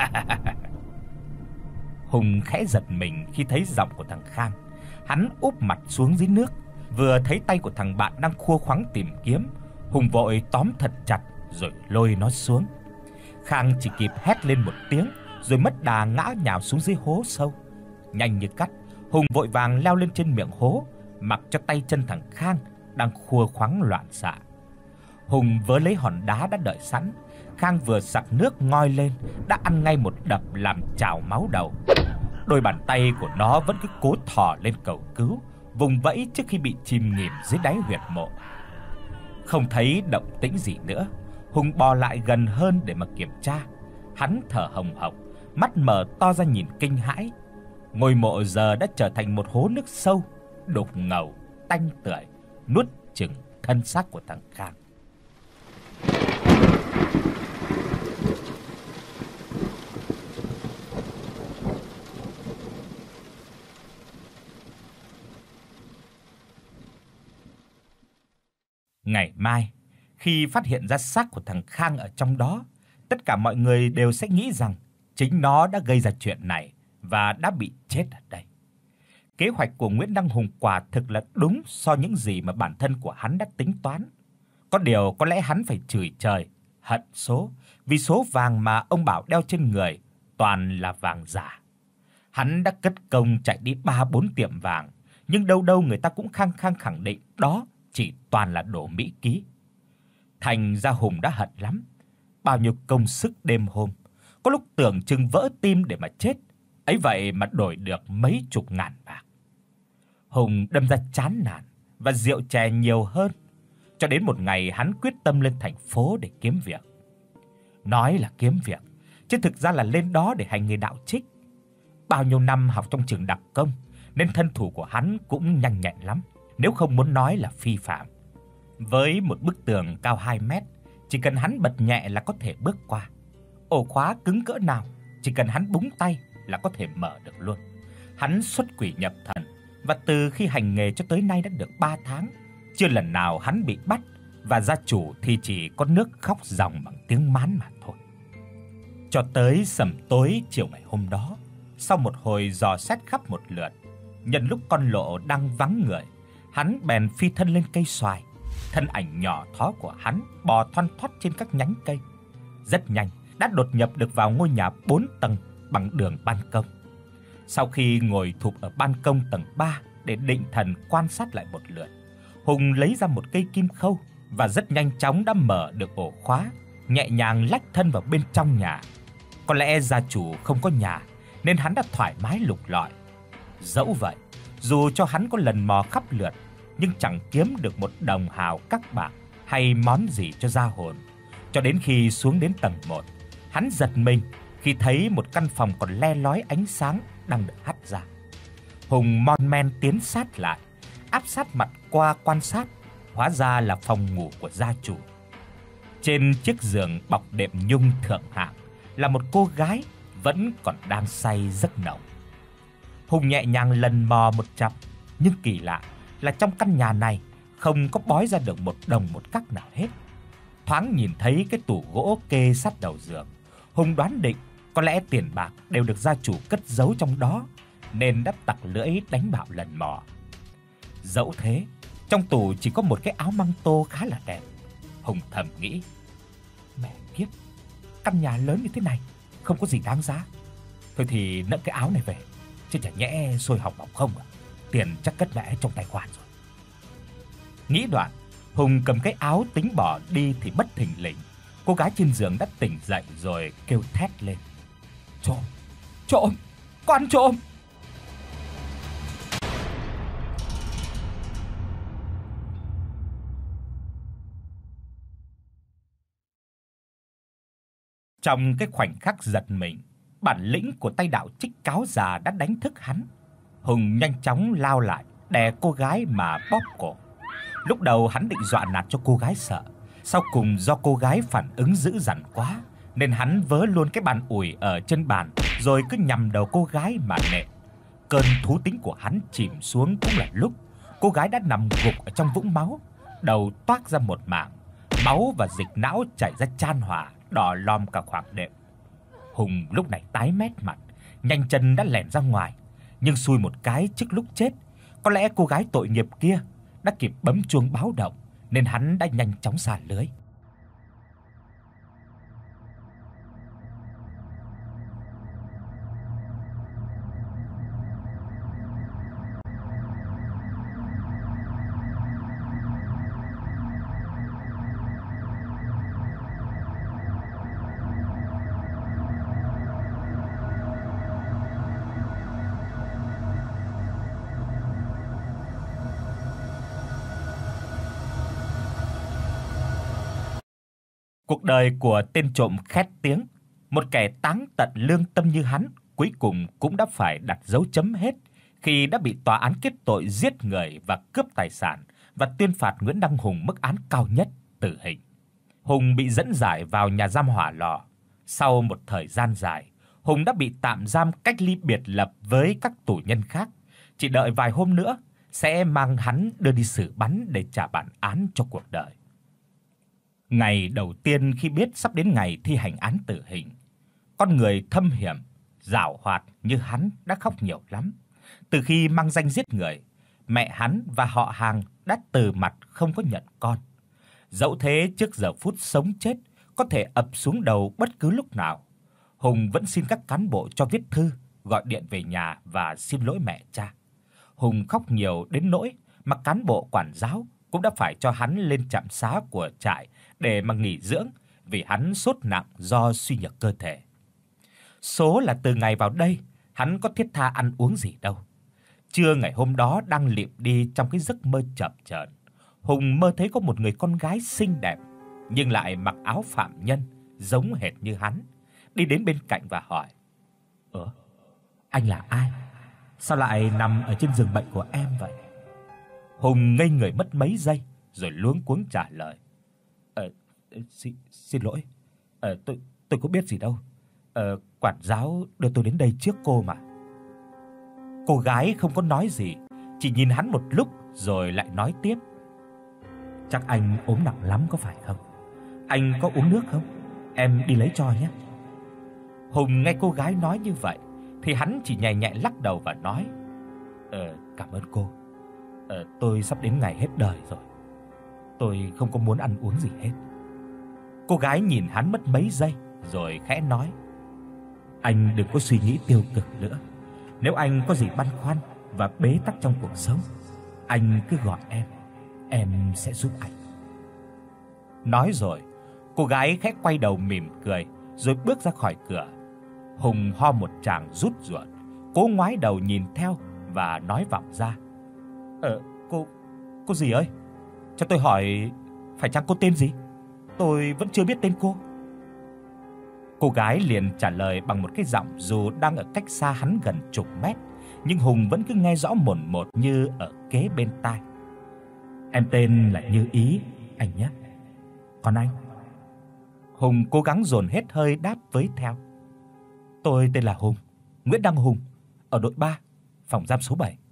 Hùng khẽ giật mình khi thấy giọng của thằng Khang. Hắn úp mặt xuống dưới nước, vừa thấy tay của thằng bạn đang khua khoắng tìm kiếm, Hùng vội tóm thật chặt rồi lôi nó xuống. Khang chỉ kịp hét lên một tiếng rồi mất đà ngã nhào xuống dưới hố sâu. Nhanh như cắt, Hùng vội vàng leo lên trên miệng hố, mặc cho tay chân thằng Khang đang khua khoắng loạn xạ. Hùng vớ lấy hòn đá đã đợi sẵn. Khang vừa sặc nước ngoi lên đã ăn ngay một đập làm trào máu đầu. Đôi bàn tay của nó vẫn cứ cố thò lên cầu cứu, vùng vẫy trước khi bị chìm nghỉm dưới đáy huyệt mộ. Không thấy động tĩnh gì nữa, Hùng bò lại gần hơn để mà kiểm tra. Hắn thở hồng hộc, mắt mở to ra nhìn kinh hãi. Ngôi mộ giờ đã trở thành một hố nước sâu, đục ngầu, tanh tưởi, nuốt chửng thân xác của thằng Khang. Ngày mai, khi phát hiện ra xác của thằng Khang ở trong đó, tất cả mọi người đều sẽ nghĩ rằng chính nó đã gây ra chuyện này và đã bị chết ở đây. Kế hoạch của Nguyễn Đăng Hùng quả thực là đúng so những gì mà bản thân của hắn đã tính toán. Có điều có lẽ hắn phải chửi trời, hận số, vì số vàng mà ông Bảo đeo trên người toàn là vàng giả. Hắn đã cất công chạy đi ba bốn tiệm vàng, nhưng đâu đâu người ta cũng khăng khăng khẳng định đó chỉ toàn là đồ mỹ ký. Thành ra Hùng đã hận lắm. Bao nhiêu công sức đêm hôm, có lúc tưởng chừng vỡ tim để mà chết, ấy vậy mà đổi được mấy chục ngàn bạc. Hùng đâm ra chán nản và rượu chè nhiều hơn, cho đến một ngày hắn quyết tâm lên thành phố để kiếm việc. Nói là kiếm việc, chứ thực ra là lên đó để hành nghề đạo trích. Bao nhiêu năm học trong trường đặc công nên thân thủ của hắn cũng nhanh nhẹn lắm, nếu không muốn nói là phi phàm. Với một bức tường cao hai mét, chỉ cần hắn bật nhẹ là có thể bước qua. Ổ khóa cứng cỡ nào, chỉ cần hắn búng tay là có thể mở được luôn. Hắn xuất quỷ nhập thần, và từ khi hành nghề cho tới nay đã được ba tháng, chưa lần nào hắn bị bắt, và gia chủ thì chỉ có nước khóc ròng bằng tiếng mán mà thôi. Cho tới sẩm tối chiều ngày hôm đó, sau một hồi dò xét khắp một lượt, Nhân lúc con lộ đang vắng người, hắn bèn phi thân lên cây xoài. Thân ảnh nhỏ thó của hắn bò thoăn thoắt trên các nhánh cây. Rất nhanh đã đột nhập được vào ngôi nhà bốn tầng bằng đường ban công. Sau khi ngồi thụp ở ban công tầng ba để định thần quan sát lại một lượt, Hùng lấy ra một cây kim khâu và rất nhanh chóng đã mở được ổ khóa, nhẹ nhàng lách thân vào bên trong nhà. Có lẽ gia chủ không có nhà nên hắn đã thoải mái lục lọi. Dẫu vậy, dù cho hắn có lần mò khắp lượt nhưng chẳng kiếm được một đồng hào các bạc hay món gì cho ra hồn. Cho đến khi xuống đến tầng một, hắn giật mình khi thấy một căn phòng còn le lói ánh sáng đang được hắt ra. Hùng mon men tiến sát lại, áp sát mặt qua quan sát, hóa ra là phòng ngủ của gia chủ. Trên chiếc giường bọc đệm nhung thượng hạng là một cô gái vẫn còn đang say giấc nồng. Hùng nhẹ nhàng lần mò một chặp, nhưng kỳ lạ là trong căn nhà này không có bói ra được một đồng một cắc nào hết. Thoáng nhìn thấy cái tủ gỗ kê sát đầu giường, Hùng đoán định có lẽ tiền bạc đều được gia chủ cất giấu trong đó nên đã tặc lưỡi đánh bạo lần mò. Dẫu thế, trong tủ chỉ có một cái áo măng tô khá là đẹp. Hùng thầm nghĩ, mẹ kiếp, căn nhà lớn như thế này không có gì đáng giá. Thôi thì nợ cái áo này về, chứ chả nhẽ xôi học bọc không à? Tiền chắc cất mẹ trong tài khoản rồi. Nghĩ đoạn, Hùng cầm cái áo tính bỏ đi thì bất thình lình, cô gái trên giường đã tỉnh dậy rồi kêu thét lên. Trộm! Trộm! Có ăn trộm! Trong cái khoảnh khắc giật mình, bản lĩnh của tay đạo trích cáo già đã đánh thức hắn. Hùng nhanh chóng lao lại, đè cô gái mà bóp cổ. Lúc đầu hắn định dọa nạt cho cô gái sợ, sau cùng do cô gái phản ứng dữ dằn quá nên hắn vớ luôn cái bàn ủi ở trên bàn rồi cứ nhằm đầu cô gái mà nện. Cơn thú tính của hắn chìm xuống cũng là lúc cô gái đã nằm gục ở trong vũng máu, đầu toác ra một mảng, máu và dịch não chảy ra chan hòa, đỏ lòm cả khoảng đệm. Hùng lúc này tái mét mặt, nhanh chân đã lẻn ra ngoài, nhưng xui một cái trước lúc chết, có lẽ cô gái tội nghiệp kia đã kịp bấm chuông báo động nên hắn đã nhanh chóng xả lưới. Cuộc đời của tên trộm khét tiếng, một kẻ táng tận lương tâm như hắn, cuối cùng cũng đã phải đặt dấu chấm hết khi đã bị tòa án kết tội giết người và cướp tài sản và tuyên phạt Nguyễn Đăng Hùng mức án cao nhất, tử hình. Hùng bị dẫn giải vào nhà giam Hỏa Lò. Sau một thời gian dài, Hùng đã bị tạm giam cách ly biệt lập với các tù nhân khác, chỉ đợi vài hôm nữa sẽ mang hắn đưa đi xử bắn để trả bản án cho cuộc đời. Ngày đầu tiên khi biết sắp đến ngày thi hành án tử hình, con người thâm hiểm, giảo hoạt như hắn đã khóc nhiều lắm. Từ khi mang danh giết người, mẹ hắn và họ hàng đã từ mặt không có nhận con. Dẫu thế trước giờ phút sống chết có thể ập xuống đầu bất cứ lúc nào, Hùng vẫn xin các cán bộ cho viết thư, gọi điện về nhà và xin lỗi mẹ cha. Hùng khóc nhiều đến nỗi mà cán bộ quản giáo cũng đã phải cho hắn lên trạm xá của trại để mà nghỉ dưỡng vì hắn sốt nặng do suy nhược cơ thể. Số là từ ngày vào đây, hắn có thiết tha ăn uống gì đâu. Trưa ngày hôm đó đang lịm đi trong cái giấc mơ chập chờn, Hùng mơ thấy có một người con gái xinh đẹp nhưng lại mặc áo phạm nhân giống hệt như hắn, đi đến bên cạnh và hỏi: "Ơ, anh là ai? Sao lại nằm ở trên giường bệnh của em vậy?" Hùng ngây người mất mấy giây rồi luống cuống trả lời: "Ờ xin xin lỗi. Ờ tôi tôi có biết gì đâu. Ờ quản giáo đưa tôi đến đây trước cô mà." Cô gái không có nói gì, chỉ nhìn hắn một lúc rồi lại nói tiếp: "Chắc anh ốm nặng lắm có phải không? Anh có uống nước không? Em đi lấy cho nhé." Hùng nghe cô gái nói như vậy thì hắn chỉ nhẹ nhẹ lắc đầu và nói: Ờ, cảm ơn cô. Ờ, tôi sắp đến ngày hết đời rồi. Tôi không có muốn ăn uống gì hết. Cô gái nhìn hắn mất mấy giây rồi khẽ nói: Anh đừng có suy nghĩ tiêu cực nữa. Nếu anh có gì băn khoăn và bế tắc trong cuộc sống, anh cứ gọi em, em sẽ giúp anh. Nói rồi, cô gái khẽ quay đầu mỉm cười rồi bước ra khỏi cửa. Hùng ho một tràng rút ruột, cố ngoái đầu nhìn theo và nói vọng ra: "Ờ, cô cô gì ơi? Cho tôi hỏi, phải chăng cô tên gì? Tôi vẫn chưa biết tên cô." Cô gái liền trả lời bằng một cái giọng dù đang ở cách xa hắn gần chục mét, nhưng Hùng vẫn cứ nghe rõ mồn một như ở kế bên tai. "Em tên là Như Ý, anh nhé. Còn anh?" Hùng cố gắng dồn hết hơi đáp với theo: "Tôi tên là Hùng, Nguyễn Đăng Hùng, ở đội ba, phòng giam số bảy."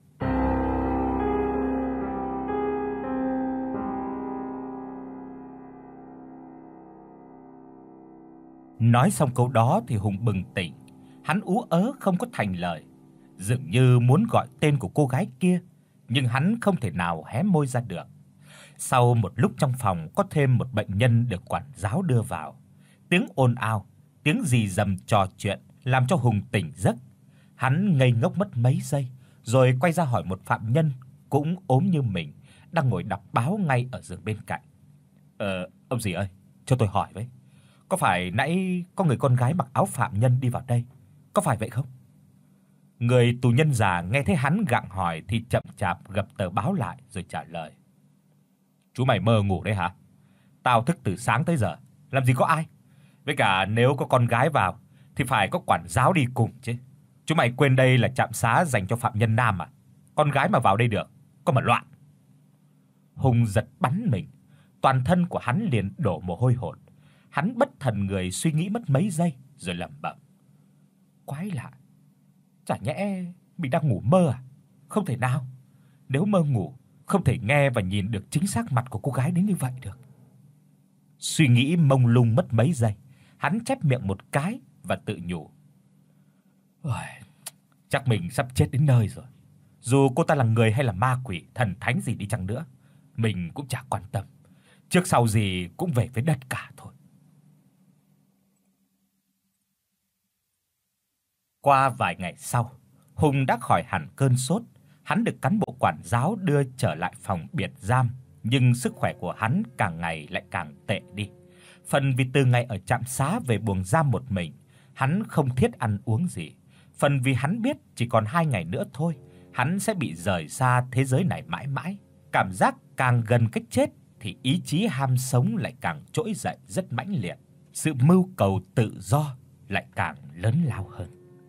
Nói xong câu đó thì Hùng bừng tỉnh, hắn ú ớ không có thành lời, dường như muốn gọi tên của cô gái kia, nhưng hắn không thể nào hé môi ra được. Sau một lúc trong phòng có thêm một bệnh nhân được quản giáo đưa vào. Tiếng ồn ào, tiếng rì rầm trò chuyện làm cho Hùng tỉnh giấc. Hắn ngây ngốc mất mấy giây, rồi quay ra hỏi một phạm nhân cũng ốm như mình, đang ngồi đọc báo ngay ở giường bên cạnh. "Ờ, ông gì ơi, cho tôi hỏi với. Có phải nãy có người con gái mặc áo phạm nhân đi vào đây, có phải vậy không?" Người tù nhân già nghe thấy hắn gặng hỏi thì chậm chạp gập tờ báo lại rồi trả lời: "Chú mày mơ ngủ đấy hả? Tao thức từ sáng tới giờ, làm gì có ai. Với cả nếu có con gái vào thì phải có quản giáo đi cùng chứ. Chú mày quên đây là trạm xá dành cho phạm nhân nam à? Con gái mà vào đây được, có mà loạn." Hùng giật bắn mình, toàn thân của hắn liền đổ mồ hôi hột. Hắn bất thần người suy nghĩ mất mấy giây rồi lẩm bẩm: "Quái lạ, chả nhẽ mình đang ngủ mơ à? Không thể nào. Nếu mơ ngủ, không thể nghe và nhìn được chính xác mặt của cô gái đến như vậy được." Suy nghĩ mông lung mất mấy giây, hắn chép miệng một cái và tự nhủ: "Ôi, chắc mình sắp chết đến nơi rồi. Dù cô ta là người hay là ma quỷ, thần thánh gì đi chăng nữa, mình cũng chả quan tâm. Trước sau gì cũng về với đất cả thôi." Qua vài ngày sau, Hùng đã khỏi hẳn cơn sốt, hắn được cán bộ quản giáo đưa trở lại phòng biệt giam, nhưng sức khỏe của hắn càng ngày lại càng tệ đi. Phần vì từ ngày ở trạm xá về buồng giam một mình, hắn không thiết ăn uống gì, phần vì hắn biết chỉ còn hai ngày nữa thôi, hắn sẽ bị rời xa thế giới này mãi mãi. Cảm giác càng gần cách chết thì ý chí ham sống lại càng trỗi dậy rất mãnh liệt, sự mưu cầu tự do lại càng lớn lao hơn.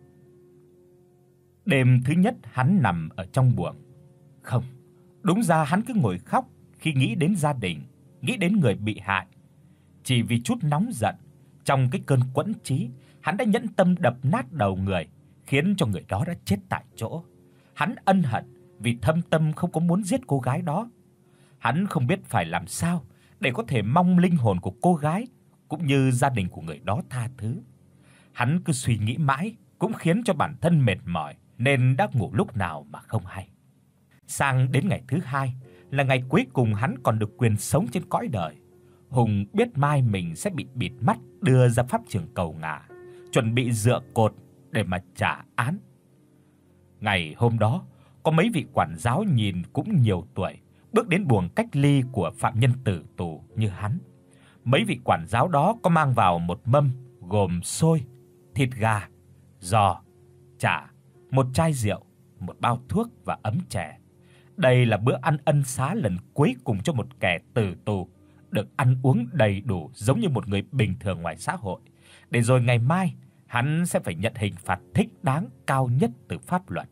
Đêm thứ nhất hắn nằm ở trong buồng. Không, đúng ra hắn cứ ngồi khóc khi nghĩ đến gia đình, nghĩ đến người bị hại. Chỉ vì chút nóng giận, trong cái cơn quẫn trí, hắn đã nhẫn tâm đập nát đầu người, khiến cho người đó đã chết tại chỗ. Hắn ân hận vì thâm tâm không có muốn giết cô gái đó. Hắn không biết phải làm sao để có thể mong linh hồn của cô gái cũng như gia đình của người đó tha thứ. Hắn cứ suy nghĩ mãi cũng khiến cho bản thân mệt mỏi nên đã ngủ lúc nào mà không hay. Sang đến ngày thứ hai là ngày cuối cùng hắn còn được quyền sống trên cõi đời. Hùng biết mai mình sẽ bị bịt mắt đưa ra pháp trường cầu ngả, chuẩn bị dựa cột để mà trả án. Ngày hôm đó, có mấy vị quản giáo nhìn cũng nhiều tuổi bước đến buồng cách ly của phạm nhân tử tù như hắn. Mấy vị quản giáo đó có mang vào một mâm gồm xôi, thịt gà, giò, chả, một chai rượu, một bao thuốc và ấm chè. Đây là bữa ăn ân xá lần cuối cùng cho một kẻ tử tù, được ăn uống đầy đủ giống như một người bình thường ngoài xã hội, để rồi ngày mai hắn sẽ phải nhận hình phạt thích đáng cao nhất từ pháp luật.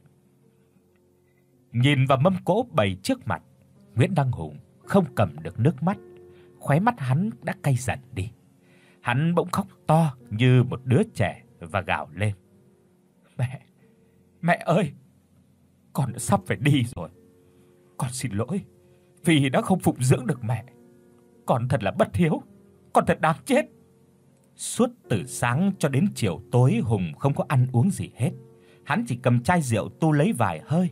Nhìn vào mâm cỗ bày trước mặt, Nguyễn Đăng Hùng không cầm được nước mắt, khóe mắt hắn đã cay dần đi. Hắn bỗng khóc to như một đứa trẻ và gào lên: "Mẹ, mẹ ơi, con đã sắp phải đi rồi. Con xin lỗi vì đã không phụng dưỡng được mẹ. Con thật là bất hiếu, con thật đáng chết." Suốt từ sáng cho đến chiều tối Hùng không có ăn uống gì hết. Hắn chỉ cầm chai rượu tu lấy vài hơi,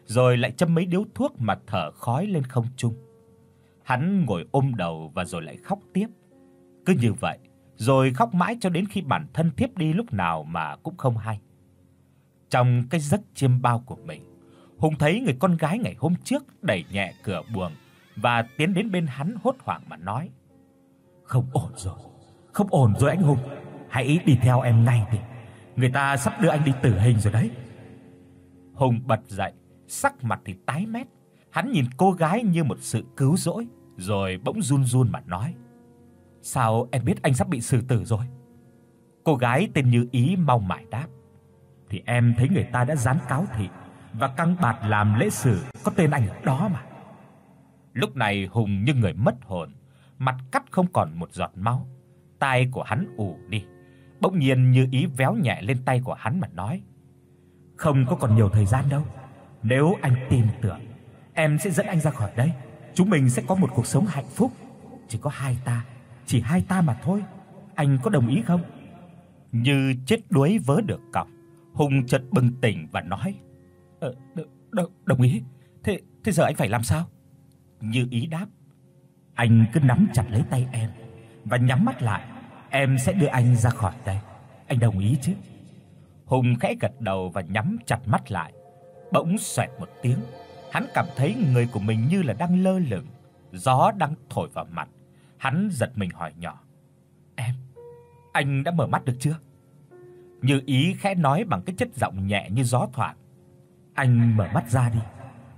rồi lại châm mấy điếu thuốc mà thở khói lên không trung. Hắn ngồi ôm đầu và rồi lại khóc tiếp. Cứ như vậy, rồi khóc mãi cho đến khi bản thân thiếp đi lúc nào mà cũng không hay. Trong cái giấc chiêm bao của mình, Hùng thấy người con gái ngày hôm trước đẩy nhẹ cửa buồng và tiến đến bên hắn hốt hoảng mà nói: "Không ổn rồi, không ổn rồi anh Hùng, hãy đi theo em ngay đi. Người ta sắp đưa anh đi tử hình rồi đấy." Hùng bật dậy, sắc mặt thì tái mét. Hắn nhìn cô gái như một sự cứu rỗi, rồi bỗng run run mà nói: "Sao em biết anh sắp bị xử tử rồi?" Cô gái tên Như Ý mau mải đáp: "Thì em thấy người ta đã dán cáo thị và căng bạt làm lễ xử có tên anh ở đó mà." Lúc này Hùng như người mất hồn, mặt cắt không còn một giọt máu, tai của hắn ù đi. Bỗng nhiên Như Ý véo nhẹ lên tay của hắn mà nói: "Không có còn nhiều thời gian đâu. Nếu anh tin tưởng, em sẽ dẫn anh ra khỏi đây. Chúng mình sẽ có một cuộc sống hạnh phúc. Chỉ có hai ta, chỉ hai ta mà thôi. Anh có đồng ý không?" Như chết đuối vớ được cọc, Hùng chợt bừng tỉnh và nói: "Ờ đ- đ- đồng ý. Thế thế giờ anh phải làm sao?" Như Ý đáp: "Anh cứ nắm chặt lấy tay em và nhắm mắt lại, em sẽ đưa anh ra khỏi đây. Anh đồng ý chứ?" Hùng khẽ gật đầu và nhắm chặt mắt lại. Bỗng xoẹt một tiếng, hắn cảm thấy người của mình như là đang lơ lửng, gió đang thổi vào mặt. Hắn giật mình hỏi nhỏ: "Em, anh đã mở mắt được chưa?" Như Ý khẽ nói bằng cái chất giọng nhẹ như gió thoảng: "Anh mở mắt ra đi."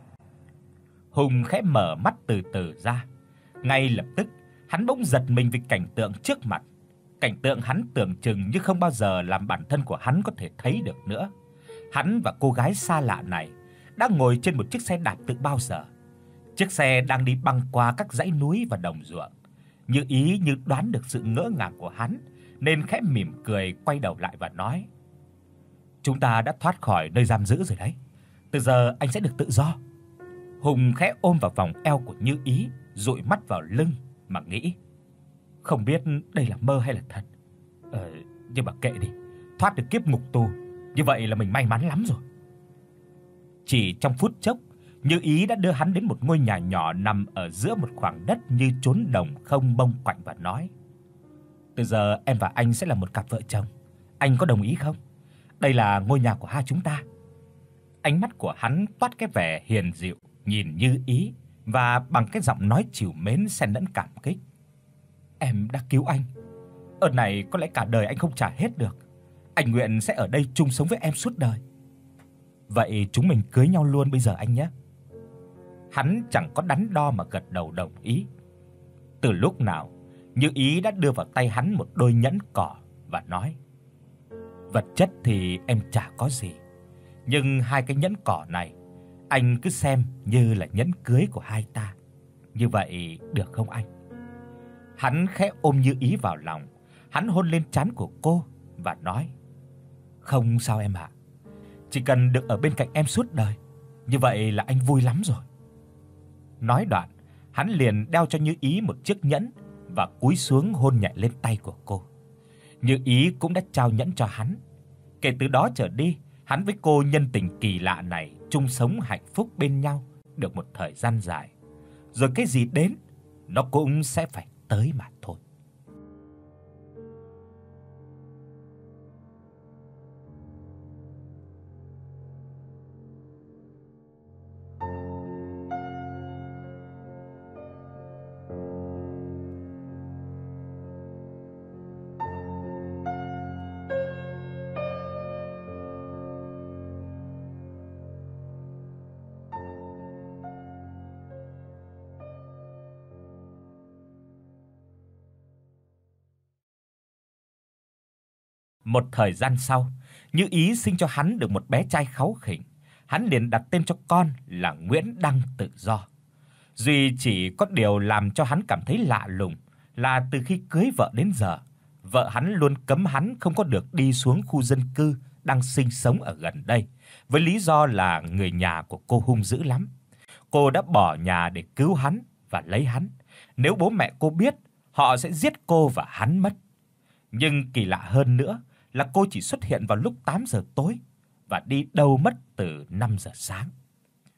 Hùng khẽ mở mắt từ từ ra. Ngay lập tức, hắn bỗng giật mình vì cảnh tượng trước mặt. Cảnh tượng hắn tưởng chừng như không bao giờ làm bản thân của hắn có thể thấy được nữa. Hắn và cô gái xa lạ này đang ngồi trên một chiếc xe đạp từ bao giờ. Chiếc xe đang đi băng qua các dãy núi và đồng ruộng. Như Ý như đoán được sự ngỡ ngàng của hắn, nên khẽ mỉm cười quay đầu lại và nói: "Chúng ta đã thoát khỏi nơi giam giữ rồi đấy. Từ giờ anh sẽ được tự do." Hùng khẽ ôm vào vòng eo của Như Ý, dụi mắt vào lưng mà nghĩ: không biết đây là mơ hay là thật. Ờ, nhưng mà kệ đi, thoát được kiếp ngục tù, như vậy là mình may mắn lắm rồi. Chỉ trong phút chốc, Như Ý đã đưa hắn đến một ngôi nhà nhỏ nằm ở giữa một khoảng đất như chốn đồng không bông quạnh và nói: "Từ giờ em và anh sẽ là một cặp vợ chồng. Anh có đồng ý không? Đây là ngôi nhà của hai chúng ta." Ánh mắt của hắn toát cái vẻ hiền dịu, nhìn Như Ý và bằng cái giọng nói trìu mến xen lẫn cảm kích: "Em đã cứu anh. Ơn này có lẽ cả đời anh không trả hết được. Anh nguyện sẽ ở đây chung sống với em suốt đời. Vậy chúng mình cưới nhau luôn bây giờ anh nhé." Hắn chẳng có đắn đo mà gật đầu đồng ý. Từ lúc nào, Như Ý đã đưa vào tay hắn một đôi nhẫn cỏ và nói: "Vật chất thì em chả có gì, nhưng hai cái nhẫn cỏ này anh cứ xem như là nhẫn cưới của hai ta. Như vậy được không anh?" Hắn khẽ ôm Như Ý vào lòng, hắn hôn lên trán của cô và nói: "Không sao em ạ. Chỉ cần được ở bên cạnh em suốt đời, như vậy là anh vui lắm rồi." Nói đoạn, hắn liền đeo cho Như Ý một chiếc nhẫn và cúi xuống hôn nhẹ lên tay của cô. Như Ý cũng đã trao nhẫn cho hắn. Kể từ đó trở đi, hắn với cô nhân tình kỳ lạ này chung sống hạnh phúc bên nhau được một thời gian dài. Rồi cái gì đến, nó cũng sẽ phải tới mà thôi. Một thời gian sau, Như Ý sinh cho hắn được một bé trai kháu khỉnh. Hắn liền đặt tên cho con là Nguyễn Đăng Tự Do. Duy chỉ có điều làm cho hắn cảm thấy lạ lùng là từ khi cưới vợ đến giờ, vợ hắn luôn cấm hắn không có được đi xuống khu dân cư đang sinh sống ở gần đây, với lý do là người nhà của cô hung dữ lắm. Cô đã bỏ nhà để cứu hắn và lấy hắn. Nếu bố mẹ cô biết, họ sẽ giết cô và hắn mất. Nhưng kỳ lạ hơn nữa là cô chỉ xuất hiện vào lúc tám giờ tối và đi đâu mất từ năm giờ sáng.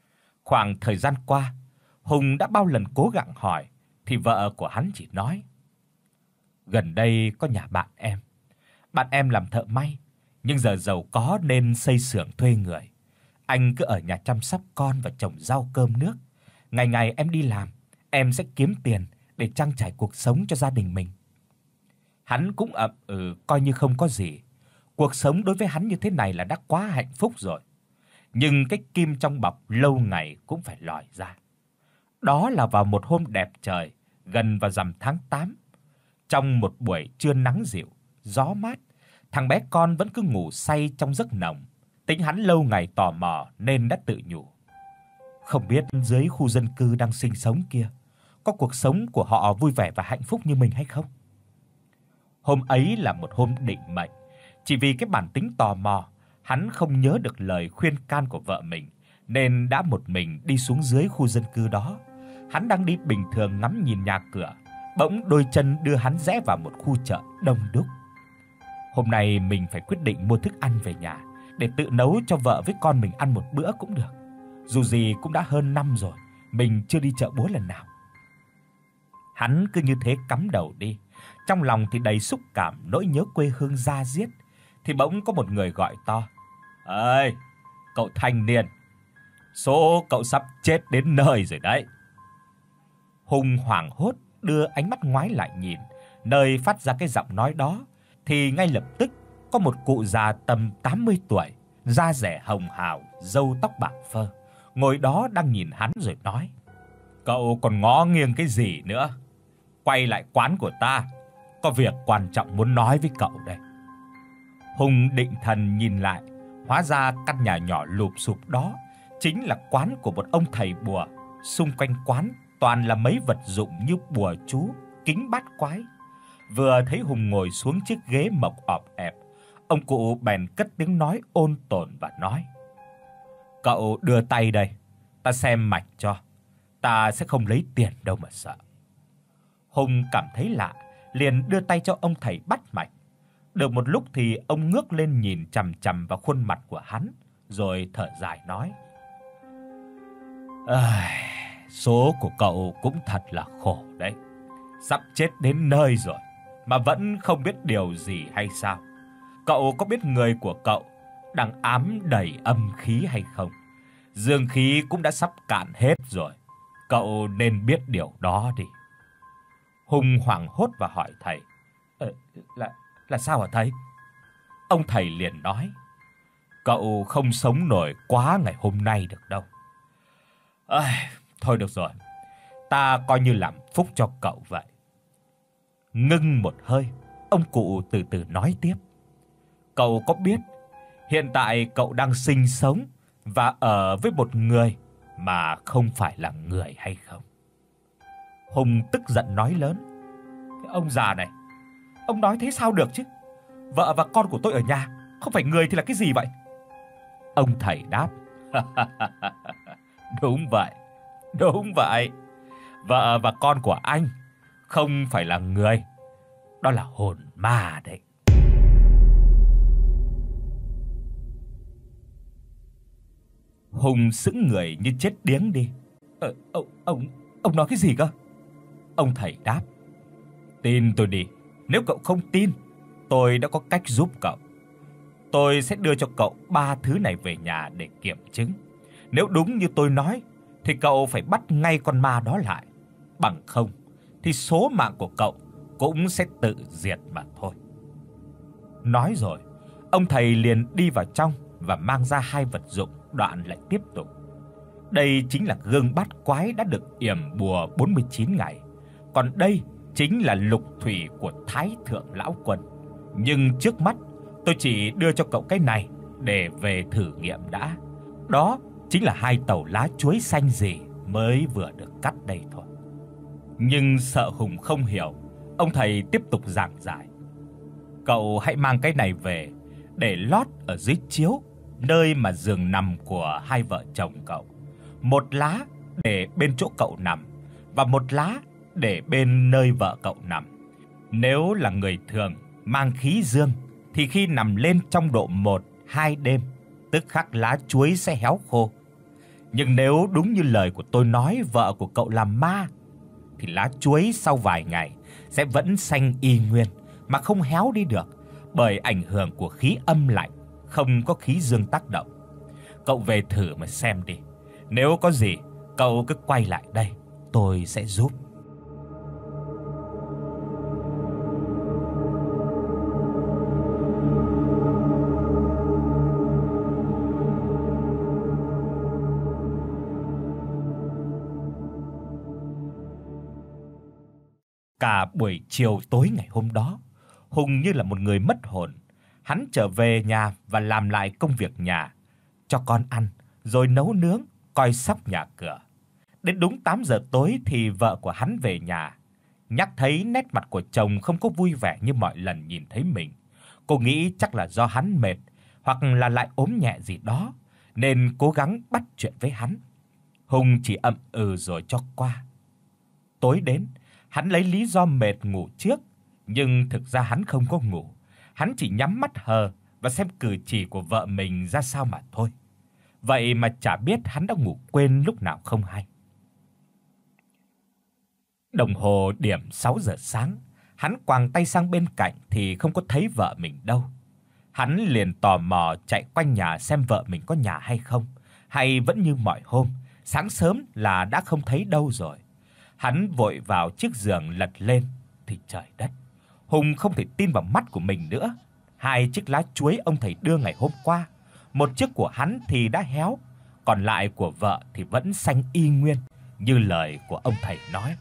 Khoảng thời gian qua, Hùng đã bao lần cố gắng hỏi thì vợ của hắn chỉ nói: "Gần đây có nhà bạn em. Bạn em làm thợ may, nhưng giờ giàu có nên xây xưởng thuê người. Anh cứ ở nhà chăm sóc con và trồng rau cơm nước. Ngày ngày em đi làm, em sẽ kiếm tiền để trang trải cuộc sống cho gia đình mình." Hắn cũng ậm ừ coi như không có gì. Cuộc sống đối với hắn như thế này là đã quá hạnh phúc rồi. Nhưng cái kim trong bọc lâu ngày cũng phải lòi ra. Đó là vào một hôm đẹp trời, gần vào rằm tháng tám. Trong một buổi trưa nắng dịu, gió mát, thằng bé con vẫn cứ ngủ say trong giấc nồng. Tính hắn lâu ngày tò mò nên đã tự nhủ: không biết dưới khu dân cư đang sinh sống kia, có cuộc sống của họ vui vẻ và hạnh phúc như mình hay không? Hôm ấy là một hôm định mệnh, chỉ vì cái bản tính tò mò, hắn không nhớ được lời khuyên can của vợ mình nên đã một mình đi xuống dưới khu dân cư đó. Hắn đang đi bình thường ngắm nhìn nhà cửa, bỗng đôi chân đưa hắn rẽ vào một khu chợ đông đúc. Hôm nay mình phải quyết định mua thức ăn về nhà để tự nấu cho vợ với con mình ăn một bữa cũng được. Dù gì cũng đã hơn năm rồi, mình chưa đi chợ búa lần nào. Hắn cứ như thế cắm đầu đi, trong lòng thì đầy xúc cảm nỗi nhớ quê hương da diết, thì bỗng có một người gọi to: "Ơi, cậu thanh niên, số cậu sắp chết đến nơi rồi đấy." Hùng hoảng hốt đưa ánh mắt ngoái lại nhìn nơi phát ra cái giọng nói đó, thì ngay lập tức có một cụ già tầm tám mươi tuổi, da dẻ hồng hào, râu tóc bạc phơ, ngồi đó đang nhìn hắn rồi nói: "Cậu còn ngó nghiêng cái gì nữa? Quay lại quán của ta, có việc quan trọng muốn nói với cậu đây." Hùng định thần nhìn lại, hóa ra căn nhà nhỏ lụp xụp đó chính là quán của một ông thầy bùa. Xung quanh quán toàn là mấy vật dụng như bùa chú, kính bát quái. Vừa thấy Hùng ngồi xuống chiếc ghế mộc ọp ẹp, ông cụ bèn cất tiếng nói ôn tồn và nói: "Cậu đưa tay đây, ta xem mạch cho. Ta sẽ không lấy tiền đâu mà sợ." Hùng cảm thấy lạ, liền đưa tay cho ông thầy bắt mạch. Được một lúc thì ông ngước lên nhìn chằm chằm vào khuôn mặt của hắn, rồi thở dài nói: "Ây, số của cậu cũng thật là khổ đấy. Sắp chết đến nơi rồi mà vẫn không biết điều gì hay sao? Cậu có biết người của cậu đang ám đầy âm khí hay không? Dương khí cũng đã sắp cạn hết rồi. Cậu nên biết điều đó đi." Hùng hoảng hốt và hỏi thầy: "Ờ, là là sao hả thầy?" Ông thầy liền nói: "Cậu không sống nổi quá ngày hôm nay được đâu. Ây, thôi được rồi, ta coi như làm phúc cho cậu vậy." Ngưng một hơi, ông cụ từ từ nói tiếp: "Cậu có biết hiện tại cậu đang sinh sống và ở với một người mà không phải là người hay không?" Hùng tức giận nói lớn: "Cái ông già này, ông nói thế sao được chứ? Vợ và con của tôi ở nhà, không phải người thì là cái gì vậy?" Ông thầy đáp: "Đúng vậy, đúng vậy. Vợ và con của anh không phải là người, đó là hồn ma đấy." Hùng sững người như chết điếng đi. Ờ, ông, ông, ông nói cái gì cơ?" Ông thầy đáp: "Tin tôi đi, nếu cậu không tin, tôi đã có cách giúp cậu. Tôi sẽ đưa cho cậu ba thứ này về nhà để kiểm chứng. Nếu đúng như tôi nói thì cậu phải bắt ngay con ma đó lại, bằng không thì số mạng của cậu cũng sẽ tự diệt mà thôi." Nói rồi, ông thầy liền đi vào trong và mang ra hai vật dụng, đoạn lại tiếp tục: "Đây chính là gương bát quái đã được yểm bùa bốn mươi chín ngày, còn đây chính là lục thủy của Thái thượng lão quân. Nhưng trước mắt tôi chỉ đưa cho cậu cái này để về thử nghiệm đã. Đó chính là hai tàu lá chuối xanh rì mới vừa được cắt đây thôi." Nhưng sợ Hùng không hiểu, ông thầy tiếp tục giảng giải: "Cậu hãy mang cái này về để lót ở dưới chiếu, nơi mà giường nằm của hai vợ chồng cậu. Một lá để bên chỗ cậu nằm và một lá để bên nơi vợ cậu nằm. Nếu là người thường mang khí dương thì khi nằm lên trong độ một hai đêm, tức khắc lá chuối sẽ héo khô. Nhưng nếu đúng như lời của tôi nói vợ của cậu là ma, thì lá chuối sau vài ngày sẽ vẫn xanh y nguyên mà không héo đi được, bởi ảnh hưởng của khí âm lạnh, không có khí dương tác động. Cậu về thử mà xem đi. Nếu có gì, cậu cứ quay lại đây, tôi sẽ giúp. Cả buổi chiều tối ngày hôm đó, Hùng như là một người mất hồn. Hắn trở về nhà và làm lại công việc nhà, cho con ăn, rồi nấu nướng, coi sóc nhà cửa. Đến đúng tám giờ tối thì vợ của hắn về nhà. Nhắc thấy nét mặt của chồng không có vui vẻ như mọi lần nhìn thấy mình, cô nghĩ chắc là do hắn mệt hoặc là lại ốm nhẹ gì đó, nên cố gắng bắt chuyện với hắn. Hùng chỉ ậm ừ rồi cho qua. Tối đến, hắn lấy lý do mệt ngủ trước, nhưng thực ra hắn không có ngủ. Hắn chỉ nhắm mắt hờ và xem cử chỉ của vợ mình ra sao mà thôi. Vậy mà chả biết hắn đã ngủ quên lúc nào không hay. Đồng hồ điểm sáu giờ sáng, hắn quàng tay sang bên cạnh thì không có thấy vợ mình đâu. Hắn liền tò mò chạy quanh nhà xem vợ mình có nhà hay không, hay vẫn như mọi hôm, sáng sớm là đã không thấy đâu rồi. Hắn vội vào chiếc giường lật lên thì trời đất, Hùng không thể tin vào mắt của mình nữa. Hai chiếc lá chuối ông thầy đưa ngày hôm qua, một chiếc của hắn thì đã héo, còn lại của vợ thì vẫn xanh y nguyên như lời của ông thầy nói.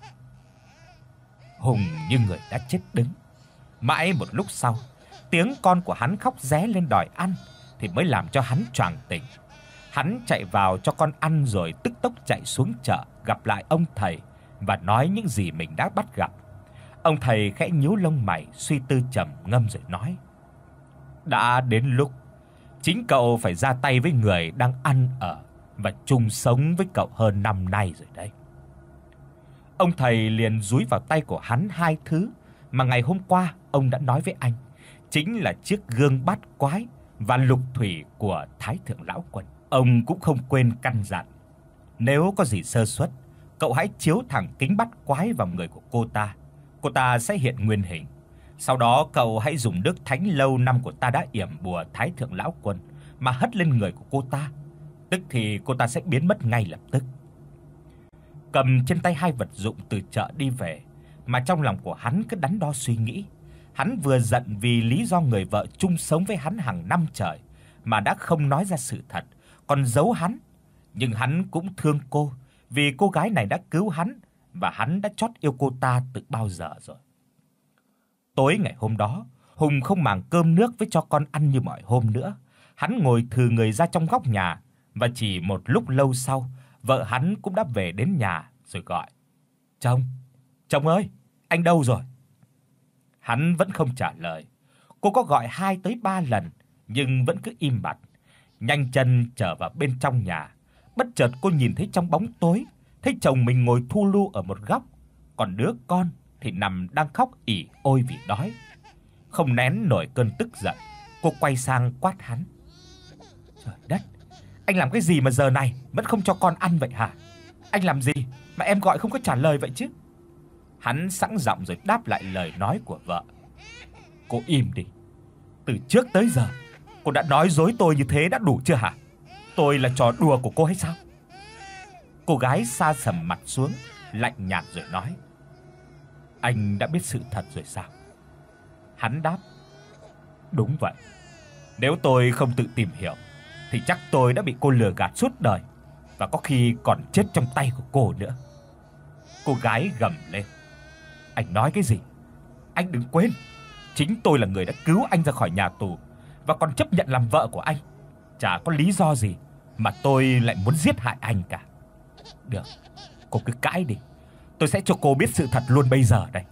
Hùng như người đã chết đứng. Mãi một lúc sau, tiếng con của hắn khóc ré lên đòi ăn thì mới làm cho hắn choàng tỉnh. Hắn chạy vào cho con ăn rồi tức tốc chạy xuống chợ gặp lại ông thầy và nói những gì mình đã bắt gặp. Ông thầy khẽ nhíu lông mày, suy tư trầm ngâm rồi nói: "Đã đến lúc chính cậu phải ra tay với người đang ăn ở và chung sống với cậu hơn năm nay rồi đấy." Ông thầy liền dúi vào tay của hắn hai thứ mà ngày hôm qua ông đã nói với anh, chính là chiếc gương bát quái và lục thủy của Thái thượng lão quân. Ông cũng không quên căn dặn: nếu có gì sơ suất, cậu hãy chiếu thẳng kính bát quái vào người của cô ta, cô ta sẽ hiện nguyên hình. Sau đó cậu hãy dùng đức thánh lâu năm của ta đã yểm bùa Thái thượng lão quân mà hất lên người của cô ta, tức thì cô ta sẽ biến mất ngay lập tức. Cầm trên tay hai vật dụng từ chợ đi về, mà trong lòng của hắn cứ đắn đo suy nghĩ. Hắn vừa giận vì lý do người vợ chung sống với hắn hàng năm trời mà đã không nói ra sự thật, còn giấu hắn, nhưng hắn cũng thương cô vì cô gái này đã cứu hắn và hắn đã chót yêu cô ta từ bao giờ rồi. Tối ngày hôm đó, Hùng không màng cơm nước với cho con ăn như mọi hôm nữa. Hắn ngồi thừ người ra trong góc nhà và chỉ một lúc lâu sau, vợ hắn cũng đã về đến nhà rồi gọi: "Chồng, chồng ơi, anh đâu rồi?" Hắn vẫn không trả lời. Cô có gọi hai tới ba lần nhưng vẫn cứ im bặt. Nhanh chân trở vào bên trong nhà, bất chợt cô nhìn thấy trong bóng tối, thấy chồng mình ngồi thu lu ở một góc, còn đứa con thì nằm đang khóc ỉ ôi vì đói. Không nén nổi cơn tức giận, cô quay sang quát hắn: "Trời đất, anh làm cái gì mà giờ này vẫn không cho con ăn vậy hả? Anh làm gì mà em gọi không có trả lời vậy chứ?" Hắn sẵn giọng rồi đáp lại lời nói của vợ: "Cô im đi. Từ trước tới giờ cô đã nói dối tôi như thế đã đủ chưa hả? Tôi là trò đùa của cô hay sao?" Cô gái sa sầm mặt xuống, lạnh nhạt rồi nói: "Anh đã biết sự thật rồi sao?" Hắn đáp: "Đúng vậy. Nếu tôi không tự tìm hiểu thì chắc tôi đã bị cô lừa gạt suốt đời và có khi còn chết trong tay của cô nữa." Cô gái gầm lên: "Anh nói cái gì? Anh đừng quên, chính tôi là người đã cứu anh ra khỏi nhà tù và còn chấp nhận làm vợ của anh. Chả có lý do gì mà tôi lại muốn giết hại anh cả." "Được, cô cứ cãi đi. Tôi sẽ cho cô biết sự thật luôn bây giờ đây."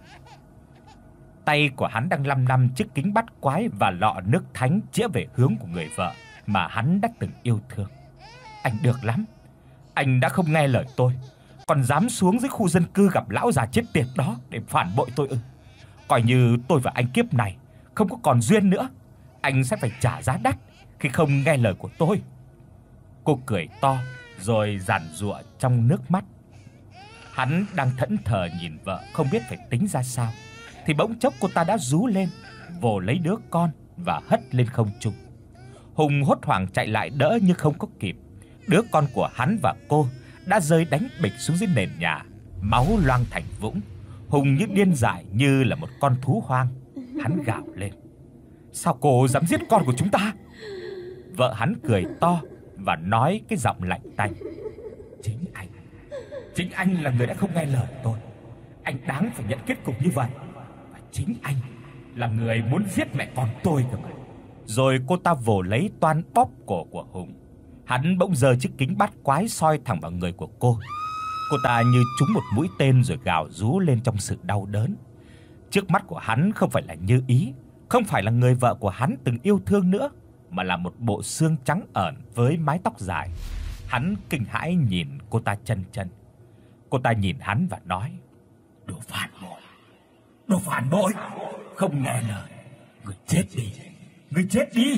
Tay của hắn đang lăm lăm chiếc kính bát quái và lọ nước thánh chĩa về hướng của người vợ mà hắn đã từng yêu thương. "Anh được lắm. Anh đã không nghe lời tôi, còn dám xuống dưới khu dân cư gặp lão già chết tiệt đó để phản bội tôi ư? Coi như tôi và anh kiếp này không có còn duyên nữa. Anh sẽ phải trả giá đắt khi không nghe lời của tôi." Cô cười to rồi giản giụa trong nước mắt. Hắn đang thẫn thờ nhìn vợ không biết phải tính ra sao, thì bỗng chốc cô ta đã rú lên, vồ lấy đứa con và hất lên không trung. Hùng hốt hoảng chạy lại đỡ nhưng không có kịp. Đứa con của hắn và cô đã rơi đánh bịch xuống dưới nền nhà, máu loang thành vũng. Hùng như điên dại như là một con thú hoang. Hắn gào lên: "Sao cô dám giết con của chúng ta?" Vợ hắn cười to và nói cái giọng lạnh tanh: "Chính anh, chính anh là người đã không nghe lời tôi. Anh đáng phải nhận kết cục như vậy. Và chính anh là người muốn giết mẹ con tôi cơ mà." Rồi cô ta vồ lấy toan bóp cổ của Hùng. Hắn bỗng giơ chiếc kính bát quái soi thẳng vào người của cô. Cô ta như trúng một mũi tên rồi gào rú lên trong sự đau đớn. Trước mắt của hắn không phải là Như Ý, không phải là người vợ của hắn từng yêu thương nữa, mà là một bộ xương trắng ẩn với mái tóc dài. Hắn kinh hãi nhìn cô ta chân chân. Cô ta nhìn hắn và nói: "Đồ phản bội, đồ phản bội, không nghe lời, người chết đi, người chết đi."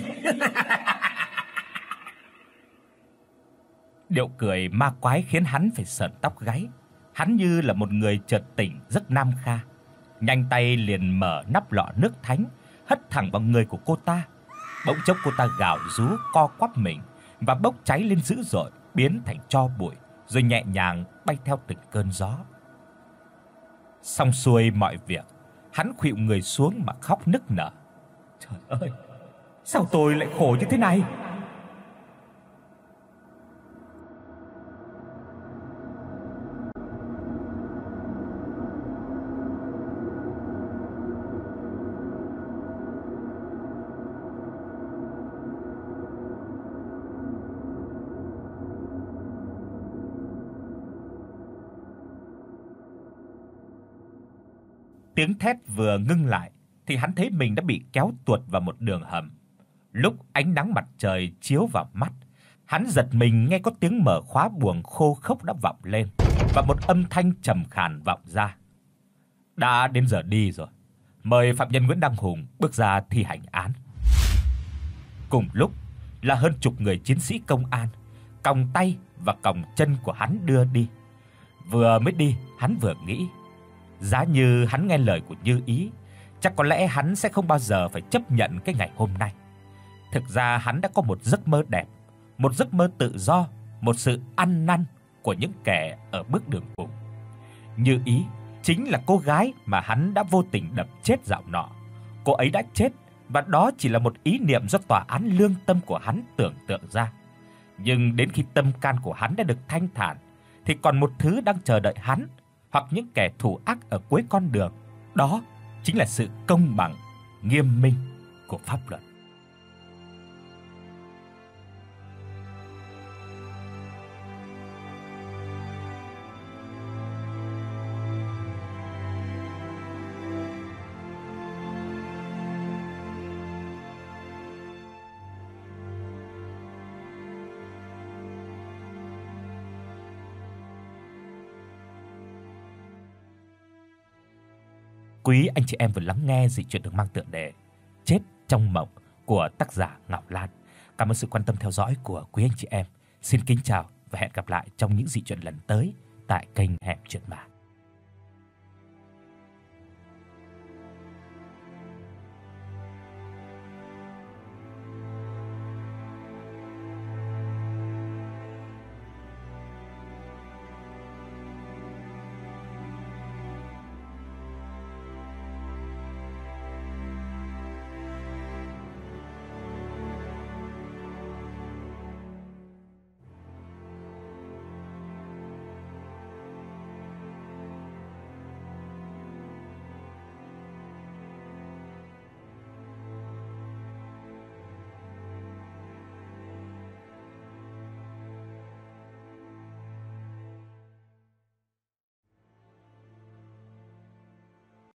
Điệu cười ma quái khiến hắn phải sởn tóc gáy. Hắn như là một người chợt tỉnh giấc nam kha. Nhanh tay liền mở nắp lọ nước thánh, hất thẳng vào người của cô ta. Bỗng chốc cô ta gào rú co quắp mình và bốc cháy lên dữ dội, biến thành tro bụi, rồi nhẹ nhàng bay theo từng cơn gió. Xong xuôi mọi việc, hắn khuỵu người xuống mà khóc nức nở. Trời ơi, sao tôi lại khổ như thế này? Tiếng thét vừa ngưng lại thì hắn thấy mình đã bị kéo tuột vào một đường hầm. Lúc ánh nắng mặt trời chiếu vào mắt, hắn giật mình nghe có tiếng mở khóa buồng khô khốc đã vọng lên và một âm thanh trầm khàn vọng ra: "Đã đến giờ đi rồi. Mời phạm nhân Nguyễn Đăng Hùng bước ra thi hành án." Cùng lúc là hơn chục người chiến sĩ công an còng tay và còng chân của hắn đưa đi. Vừa mới đi, hắn vừa nghĩ: giá như hắn nghe lời của Như Ý, chắc có lẽ hắn sẽ không bao giờ phải chấp nhận cái ngày hôm nay. Thực ra hắn đã có một giấc mơ đẹp, một giấc mơ tự do, một sự ăn năn của những kẻ ở bước đường cùng. Như Ý chính là cô gái mà hắn đã vô tình đập chết dạo nọ. Cô ấy đã chết và đó chỉ là một ý niệm do tòa án lương tâm của hắn tưởng tượng ra. Nhưng đến khi tâm can của hắn đã được thanh thản thì còn một thứ đang chờ đợi hắn hoặc những kẻ thủ ác ở cuối con đường, đó chính là sự công bằng, nghiêm minh của pháp luật. Quý anh chị em vừa lắng nghe dị truyện được mang tựa đề Chết trong mộng của tác giả Ngọc Lan. Cảm ơn sự quan tâm theo dõi của quý anh chị em. Xin kính chào và hẹn gặp lại trong những dị truyện lần tới tại kênh Hẻm Truyện Ma.